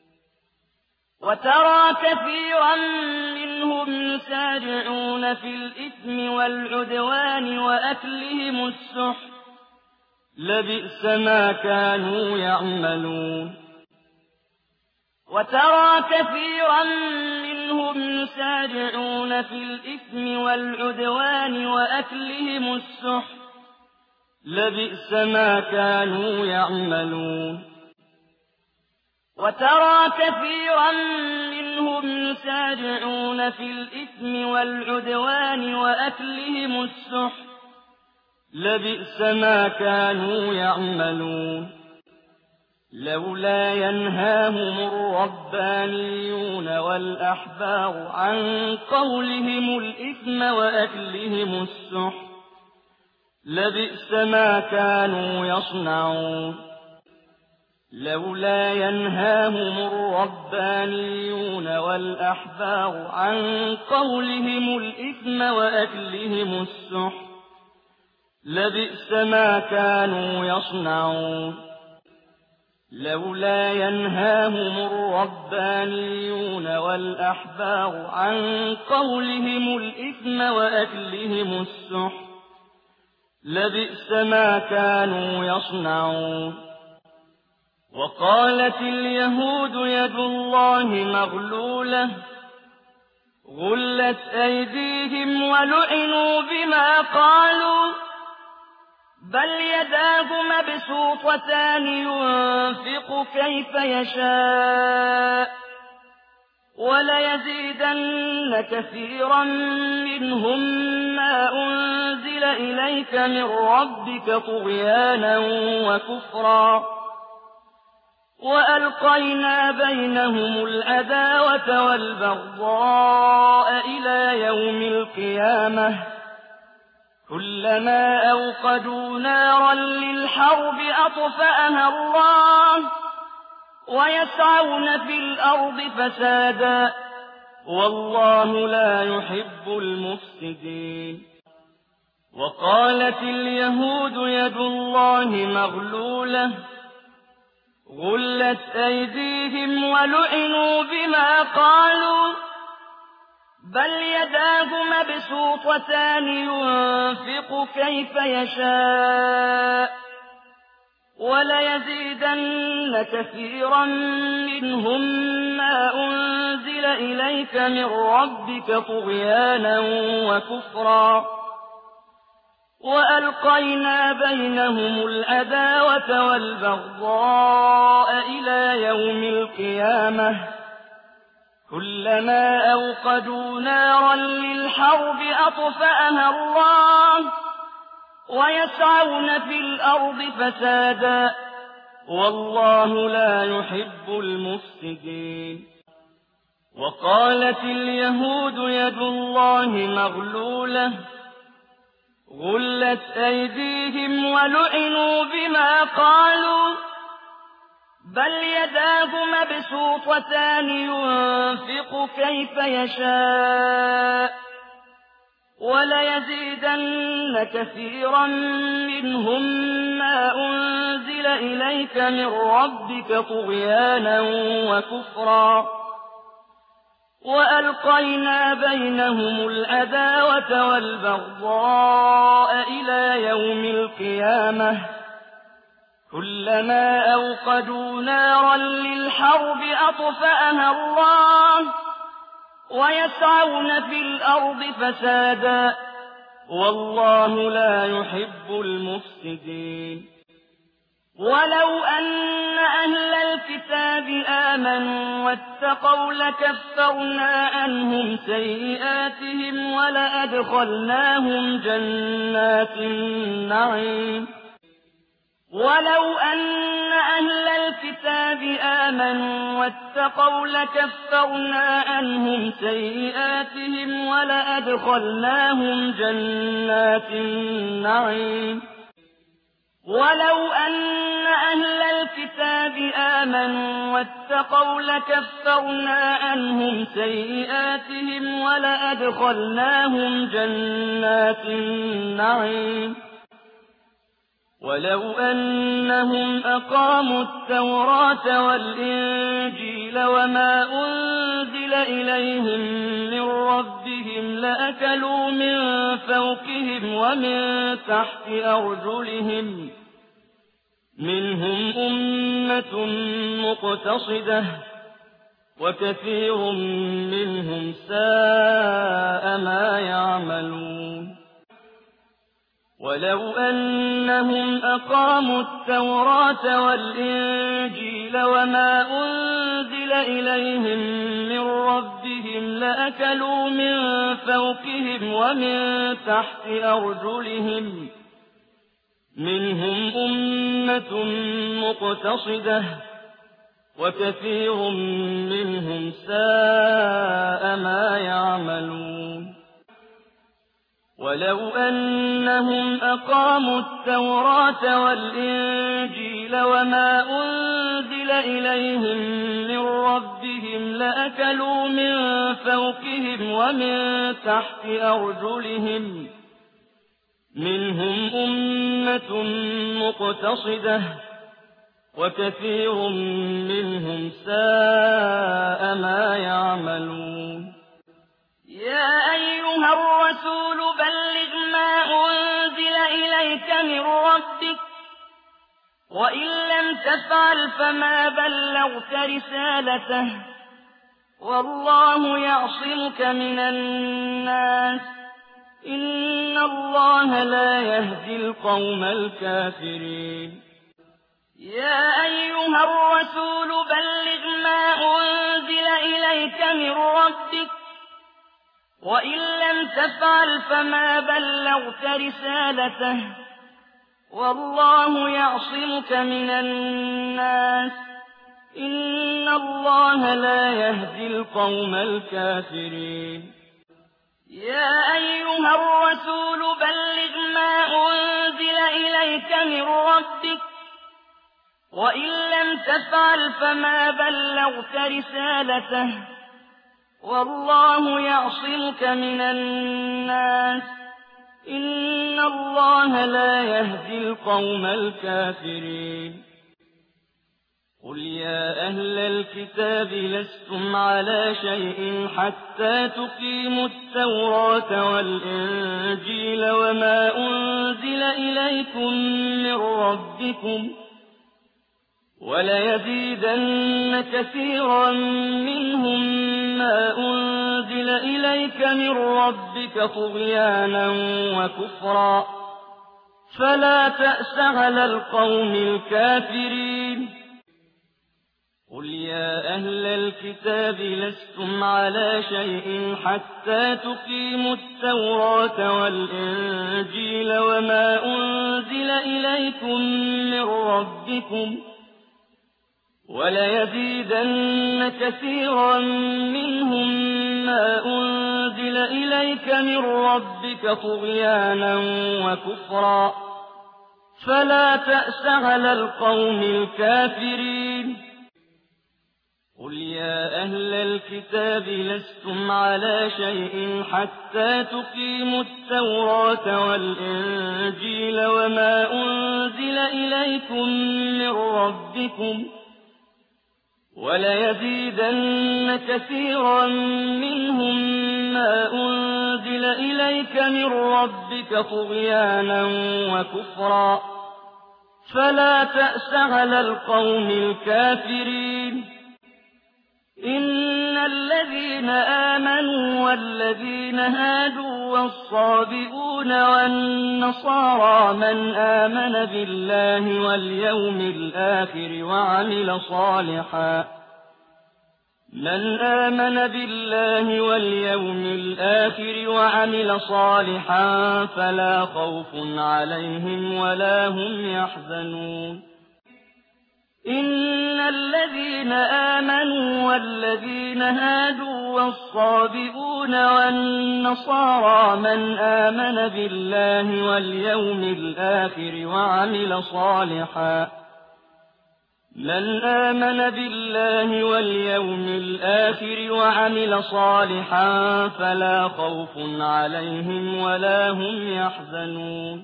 وترى كثيرا منهم يسارعون في الإثم والعدوان وأكلهم السحت لبئس ما كانوا يعملون وترى كثيرا منهم يسارعون في الإثم والعدوان وأكلهم السحت لبئس ما كانوا يعملون وترى كثيرا منهم يسارعون في الإثم والعدوان وأكلهم السحت لبئس ما كانوا يعملون لولا ينهاهم الربانيون والأحبار عن قولهم الإثم وأكلهم السحت لبئس ما كانوا يصنعون لولا ينهاهم الربانيون والأحبار عن قولهم الإثم وأكلهم السحت لبئس ما كانوا يصنعون لولا ينهاهم الربانيون والأحبار عن قولهم الإثم وأكلهم السحت لبئس ما كانوا يصنعون وقالت اليهود يد الله مغلولة غلت أيديهم ولعنوا بما قالوا بل يداه مبسوطتان ينفق كيف يشاء وليزيدن كثيرا منهم ما أنزل إليك من ربك طغيانا وكفرا وألقينا بينهم العداوة والبغضاء إلى يوم القيامة كلما أوقدوا نارا للحرب أطفأها الله ويسعون في الأرض فسادا والله لا يحب المفسدين وقالت اليهود يد الله مغلولة غلت أيديهم ولعنوا بما قالوا بل يداه مبسوطتان ينفق كيف يشاء وليزيدن كثيرا منهم ما أنزل إليك من ربك طغيانا وكفرا وألقينا بينهم العداوة والبغضاء إلى يوم القيامة كلما أوقدوا نارا للحرب أطفأها الله ويسعون في الأرض فسادا والله لا يحب المفسدين وقالت اليهود يد الله مغلولة غلت أيديهم ولعنوا بما قالوا بل يداه مبسوطتان ينفق كيف يشاء وليزيدن كثيرا منهم ما أنزل إليك من ربك طغيانا وكفرا وألقينا بينهم العداوة والبغضاء إلى يوم القيامة كلما أوقدوا نارا للحرب أطفأها الله ويسعون في الأرض فسادا والله لا يحب المفسدين ولو أن أهل الكتاب آمنوا واتقوا لكفرنا عنهم سيئاتهم ولأدخلناهم جنات النعيم ولو أن أهل الكتاب آمنوا واتقوا لكفرنا عنهم سيئاتهم ولأدخلناهم جنات النعيم ولو أن أهل الكتاب آمنوا واتقوا لكفرنا عنهم سيئاتهم ولأدخلناهم جنات النعيم ولو أنهم أقاموا التوراة والإنجيل وما أنزل إليهم من ربهم لأكلوا من فوقهم ومن تحت أرجلهم منهم أمة مقتصدة وكثير منهم ساء ما يعملون ولو أنهم أقاموا التوراة والإنجيل وما أنزل إليهم من ربهم لأكلوا من فوقهم ومن تحت أرجلهم منهم أمة مقتصدة وكثير منهم ساء ما يعملون ولو أنهم أقاموا التوراة والإنجيل وما أنزل إليهم من ربهم لأكلوا من فوقهم ومن تحت أرجلهم منهم أمة مقتصدة وكثير منهم ساء ما يعملون يا أيها الرسول بلغ ما أنزل إليك من ربك وإن لم تفعل فما بلغت رسالته والله يعصمك من الناس إن الله لا يهدي القوم الكافرين يا أيها الرسول بلغ ما أنزل إليك من ربك وإن لم تفعل فما بلغت رسالته والله يعصمك من الناس إن الله لا يهدي القوم الكافرين يا أيها الرسول بلغ ما أنزل إليك من ربك وإن لم تفعل فما بلغت رسالته والله يعصمك من الناس إن الله لا يهدي القوم الكافرين قل يا أهل الكتاب لستم على شيء حتى تقيموا التوراة والإنجيل وما أنزل إليكم من ربكم وليزيدن كثيرا منهم ما أنزل إليك من ربك طغيانا وكفرا فلا تأس على القوم الكافرين قل يا أهل الكتاب لستم على شيء حتى تقيموا التوراة والإنجيل وما أنزل إليكم من ربكم وليزيدن كثيرا منهم ما أنزل إليك من ربك طغيانا وكفرا فلا تأس على القوم الكافرين قل يا أهل الكتاب لستم على شيء حتى تقيموا التوراة والإنجيل وما أنزل إليكم من ربكم وليزيدن كثيرا منهم ما أنزل إليك من ربك طغيانا وكفرا فلا تأس على القوم الكافرين إن الذين آمنوا والذين هادوا والصابئون والنصارى من آمن بالله واليوم الآخر وعمل صالحا فلا خوف عليهم ولا هم يحزنون إن الذين آمنوا والذين هادوا والصابئون والنصارى من آمن بالله واليوم الآخر وعمل صالحا فلا خوف عليهم ولا هم يحزنون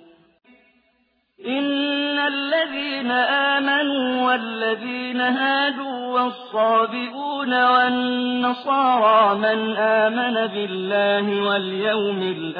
إن الذين آمنوا والذين هادوا والصابئون والنصارى من آمن بالله واليوم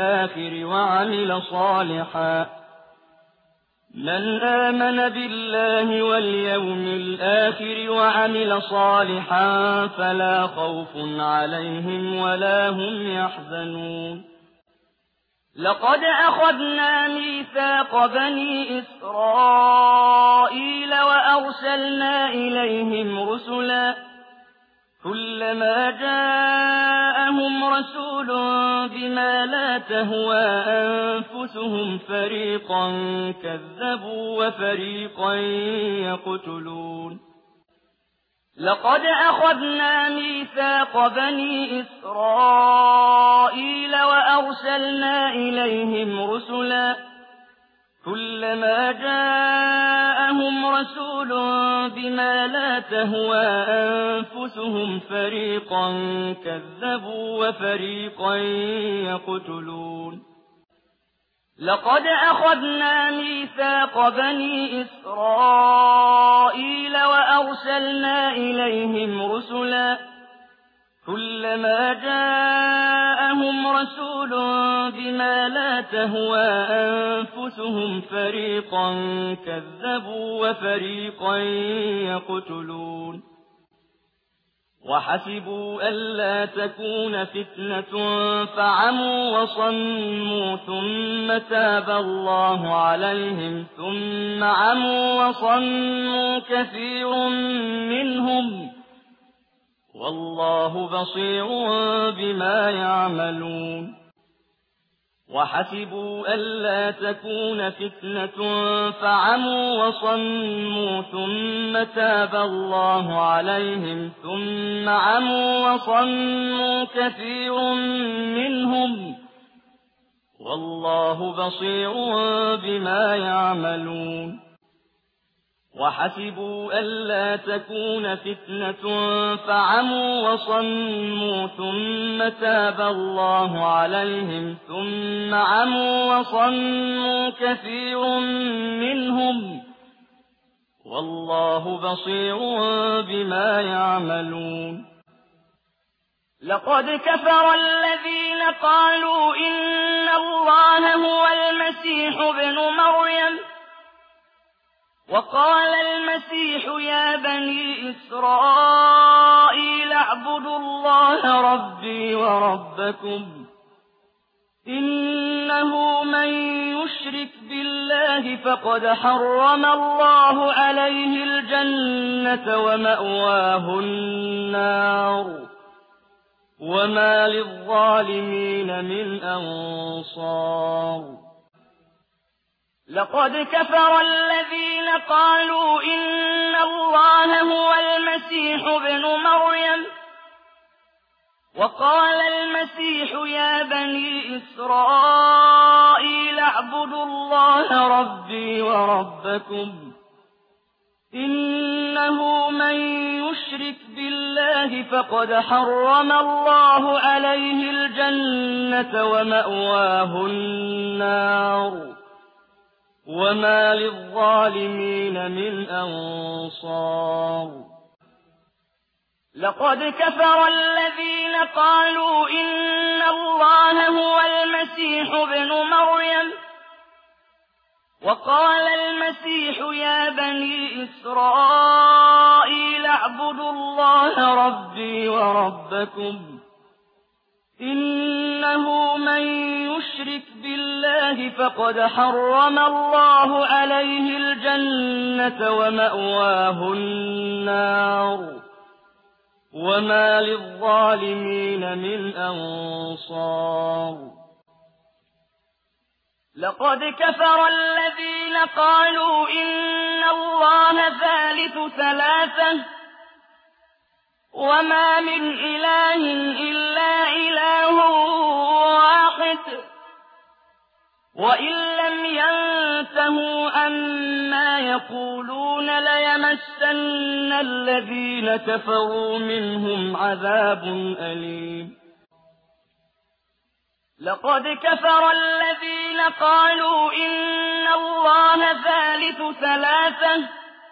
الآخر وعمل صالحا فلا خوف عليهم ولا هم يحزنون لقد أخذنا ميثاق بني إسرائيل وأرسلنا إليهم رسلا كلما جاءهم رسول بما لا تهوى أنفسهم فريقا كذبوا وفريقا يقتلون لقد أخذنا ميثاق بني إسرائيل وأرسلنا إليهم رسلا كلما جاءهم رسول بما لا تهوى أنفسهم فريقا كذبوا وفريقا يقتلون لقد أخذنا ميثاق بني إسرائيل وأرسلنا إليهم رسلا كلما جاءهم رسول بما لا تهوى أنفسهم فريقا كذبوا وفريقا يقتلون وحسبوا ألا تكون فتنة فعموا وصموا ثم تاب الله عليهم ثم عموا وصموا كثير منهم والله بصير بما يعملون وحسبوا ألا تكون فتنة فعموا وصموا ثم تاب الله عليهم ثم عموا وصموا كثير منهم والله بصير بما يعملون وحسبوا ألا تكون فتنة فعموا وصموا ثم تاب الله عليهم ثم عموا وصموا كثير منهم والله بصير بما يعملون لقد كفر الذين قالوا إن الله هو المسيح ابن مريم وقال المسيح يا بني إسرائيل اعبدوا الله ربي وربكم إنه من يشرك بالله فقد حرم الله عليه الجنة ومأواه النار وما للظالمين من أنصار لقد كفر الذين قالوا إن الله هو المسيح ابن مريم وقال المسيح يا بني إسرائيل اعبدوا الله ربي وربكم إنه من يشرك بالله فقد حرم الله عليه الجنة ومأواه النار وما للظالمين من أنصار لقد كفر الذين قالوا إن الله هو المسيح ابن مريم وقال المسيح يا بني إسرائيل اعبدوا الله ربي وربكم إنه من يشرك بالله فقد حرم الله عليه الجنة ومأواه النار وما للظالمين من أنصار لقد كفر الذين قالوا إن الله ثالث ثلاثة وما من إله إلا إله واحد وإن لم ينتهوا عما يقولون ليمسن الذين كفروا منهم عذاب أليم لقد كفر الذين قالوا إن الله ثالث ثلاثة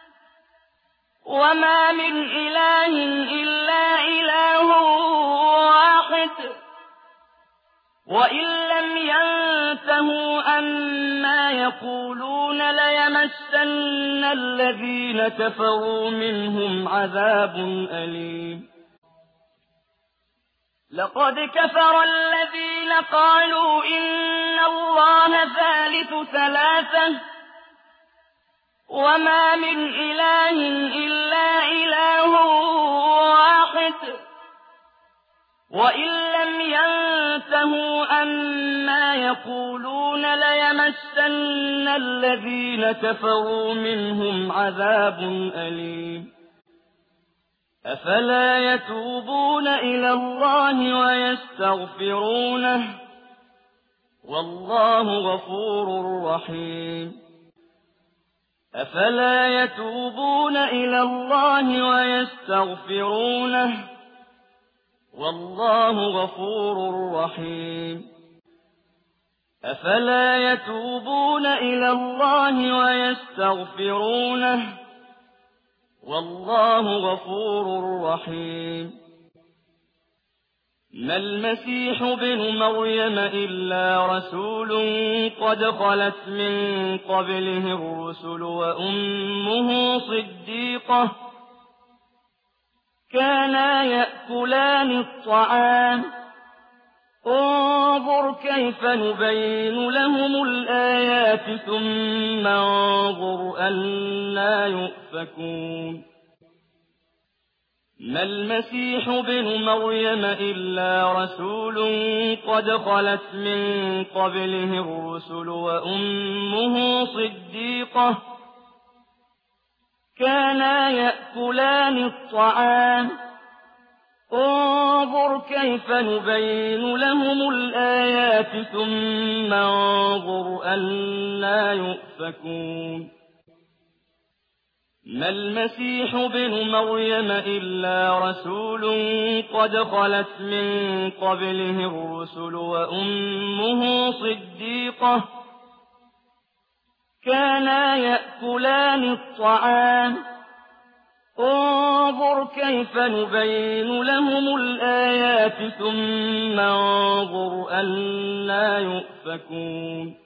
وما من إله إلا إله واحد وإن لم ينتهوا عما يقولون ليمسن الذين كفروا منهم عذاب أليم لقد كفر الذين قالوا إن الله ثالث ثلاثة وما من إله إلا إله واحد وإن لم ينتهوا عما يقولون ليمسن الذين كفروا منهم عذاب أليم أفلا يتوبون إلى الله ويستغفرونه والله غفور رحيم أفلا يتوبون إلى الله ويستغفرونه والله غفور رحيم أفلا يتوبون إلى الله ويستغفرونه والله غفور رحيم ما المسيح ابن مريم إلا رسول قد خلت من قبله الرسل وأمه صديقة كانا يأكلان الطعام انظر كيف نبين لهم الآيات ثم انظر أنى يؤفكون ما المسيح ابن مريم إلا رسول قد خلت من قبله الرسل وأمه صديقة كانا يأكلان الطعام انظر كيف نبين لهم الآيات ثم انظر أنى يؤفكون ما المسيح ابن مريم إلا رسول قد خلت من قبله الرسل وأمه صديقة كانا يأكلان الطعام انظر كيف نبين لهم الآيات ثم انظر أنى يؤفكون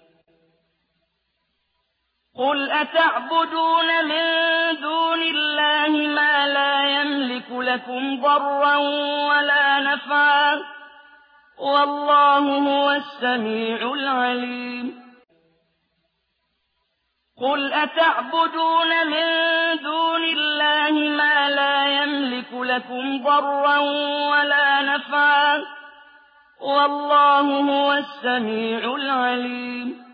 قل أتعبدون من دون الله ما لا يملك لكم ضرا ولا نفعا والله هو السميع العليم قل أتعبدون من دون الله ما لا يملك لكم ضرا ولا نفعا والله هو السميع العليم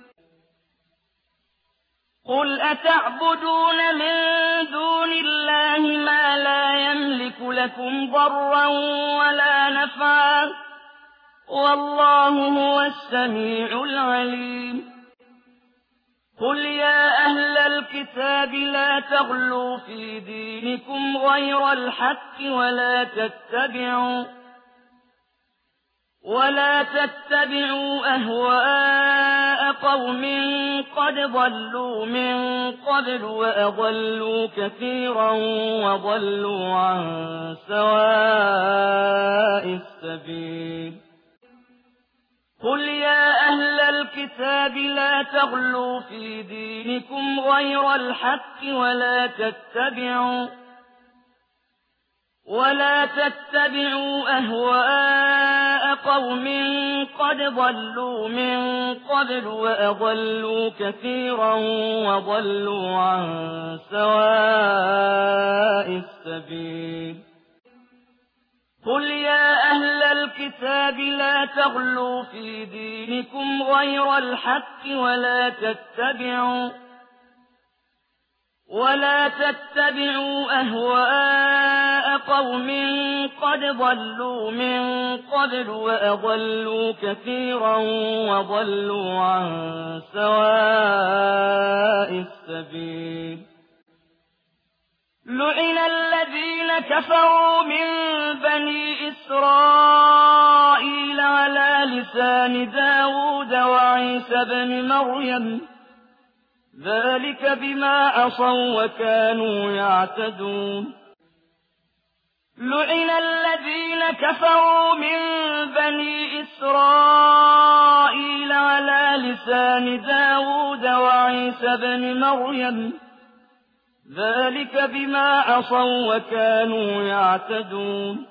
قل أتعبدون من دون الله ما لا يملك لكم ضرا ولا نفعا والله هو السميع العليم قل يا أهل الكتاب لا تغلوا في دينكم غير الحق ولا تتبعوا أهواء قوم قد ضلوا من قبل وأضلوا كثيرا وضلوا عن سواء السبيل قل يا أهل الكتاب لا تغلوا في دينكم غير الحق ولا تتبعوا أهواء قوم قد ضلوا من قبل وأضلوا كثيرا وضلوا عن سواء السبيل قل يا أهل الكتاب لا تغلوا في دينكم غير الحق ولا تتبعوا أهواء قوم قد ضلوا من قبل وأضلوا كثيرا وضلوا عن سواء السبيل لعن الذين كفروا من بني إسرائيل على لسان داود وعيسى بن مريم ذلك بما عصوا وكانوا يعتدون لعن الذين كفروا من بني إسرائيل على لسان داود وعيسى بن مريم ذلك بما عصوا وكانوا يعتدون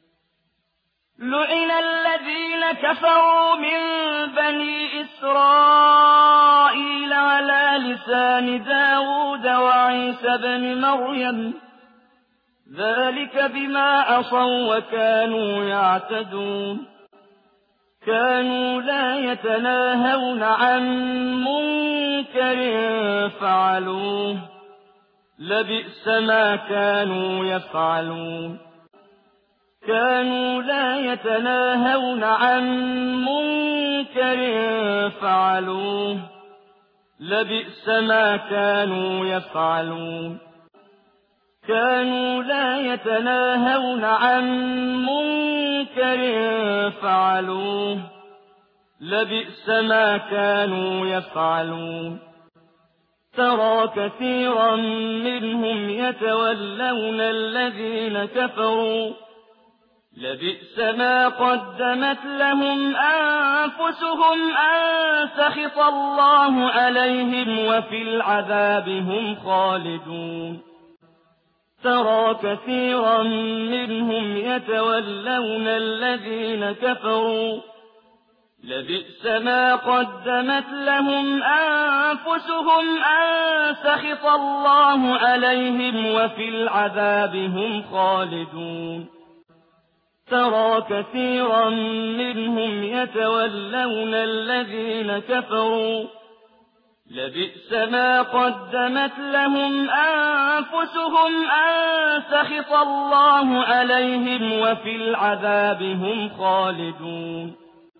لعن الذين كفروا من بني إسرائيل على لسان داود وعيسى بن مريم ذلك بما عصوا وكانوا يعتدون كانوا لا يتناهون عن منكر فعلوه لبئس ما كانوا يفعلون كانوا لا يتناهون عن منكر فعلوه لبئس ما كانوا يفعلون كانوا لا يتناهون عن منكر فعلوه لبئس ما كانوا يفعلون ترى كثيرا منهم يتولون الذين كفروا لبئس ما قدمت لهم أنفسهم أن سخط الله عليهم وفي العذاب هم خالدون ترى كثيرا منهم يتولون الذين كفروا لبئس ما قدمت لهم أنفسهم أن سخط الله عليهم وفي العذاب هم خالدون ترى كثيرا منهم يتولون الذين كفروا لبئس ما قدمت لهم أنفسهم أن سخط الله عليهم وفي العذاب هم خالدون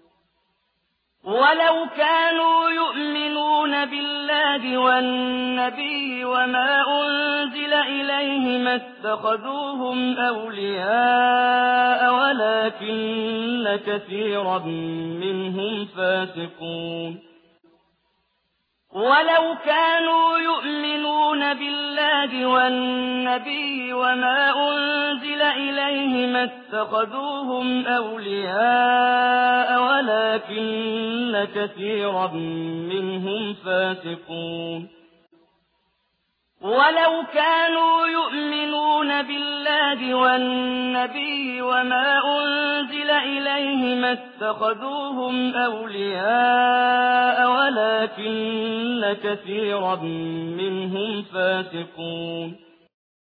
ولو كانوا يؤمنون بالله والنبي وما أنزل إليه ما اتخذوهم أولياء ولكن كثيرا منهم فاسقون ولو كانوا يؤمنون بالله والنبي وما أنزل إليه ما اتخذوهم أولياء ولكن كثيرا منهم فاسقون ولو كانوا يؤمنون بالله والنبي وما أنزل إليه ما اتخذوهم أولياء ولكن كثيرا منهم فاسقون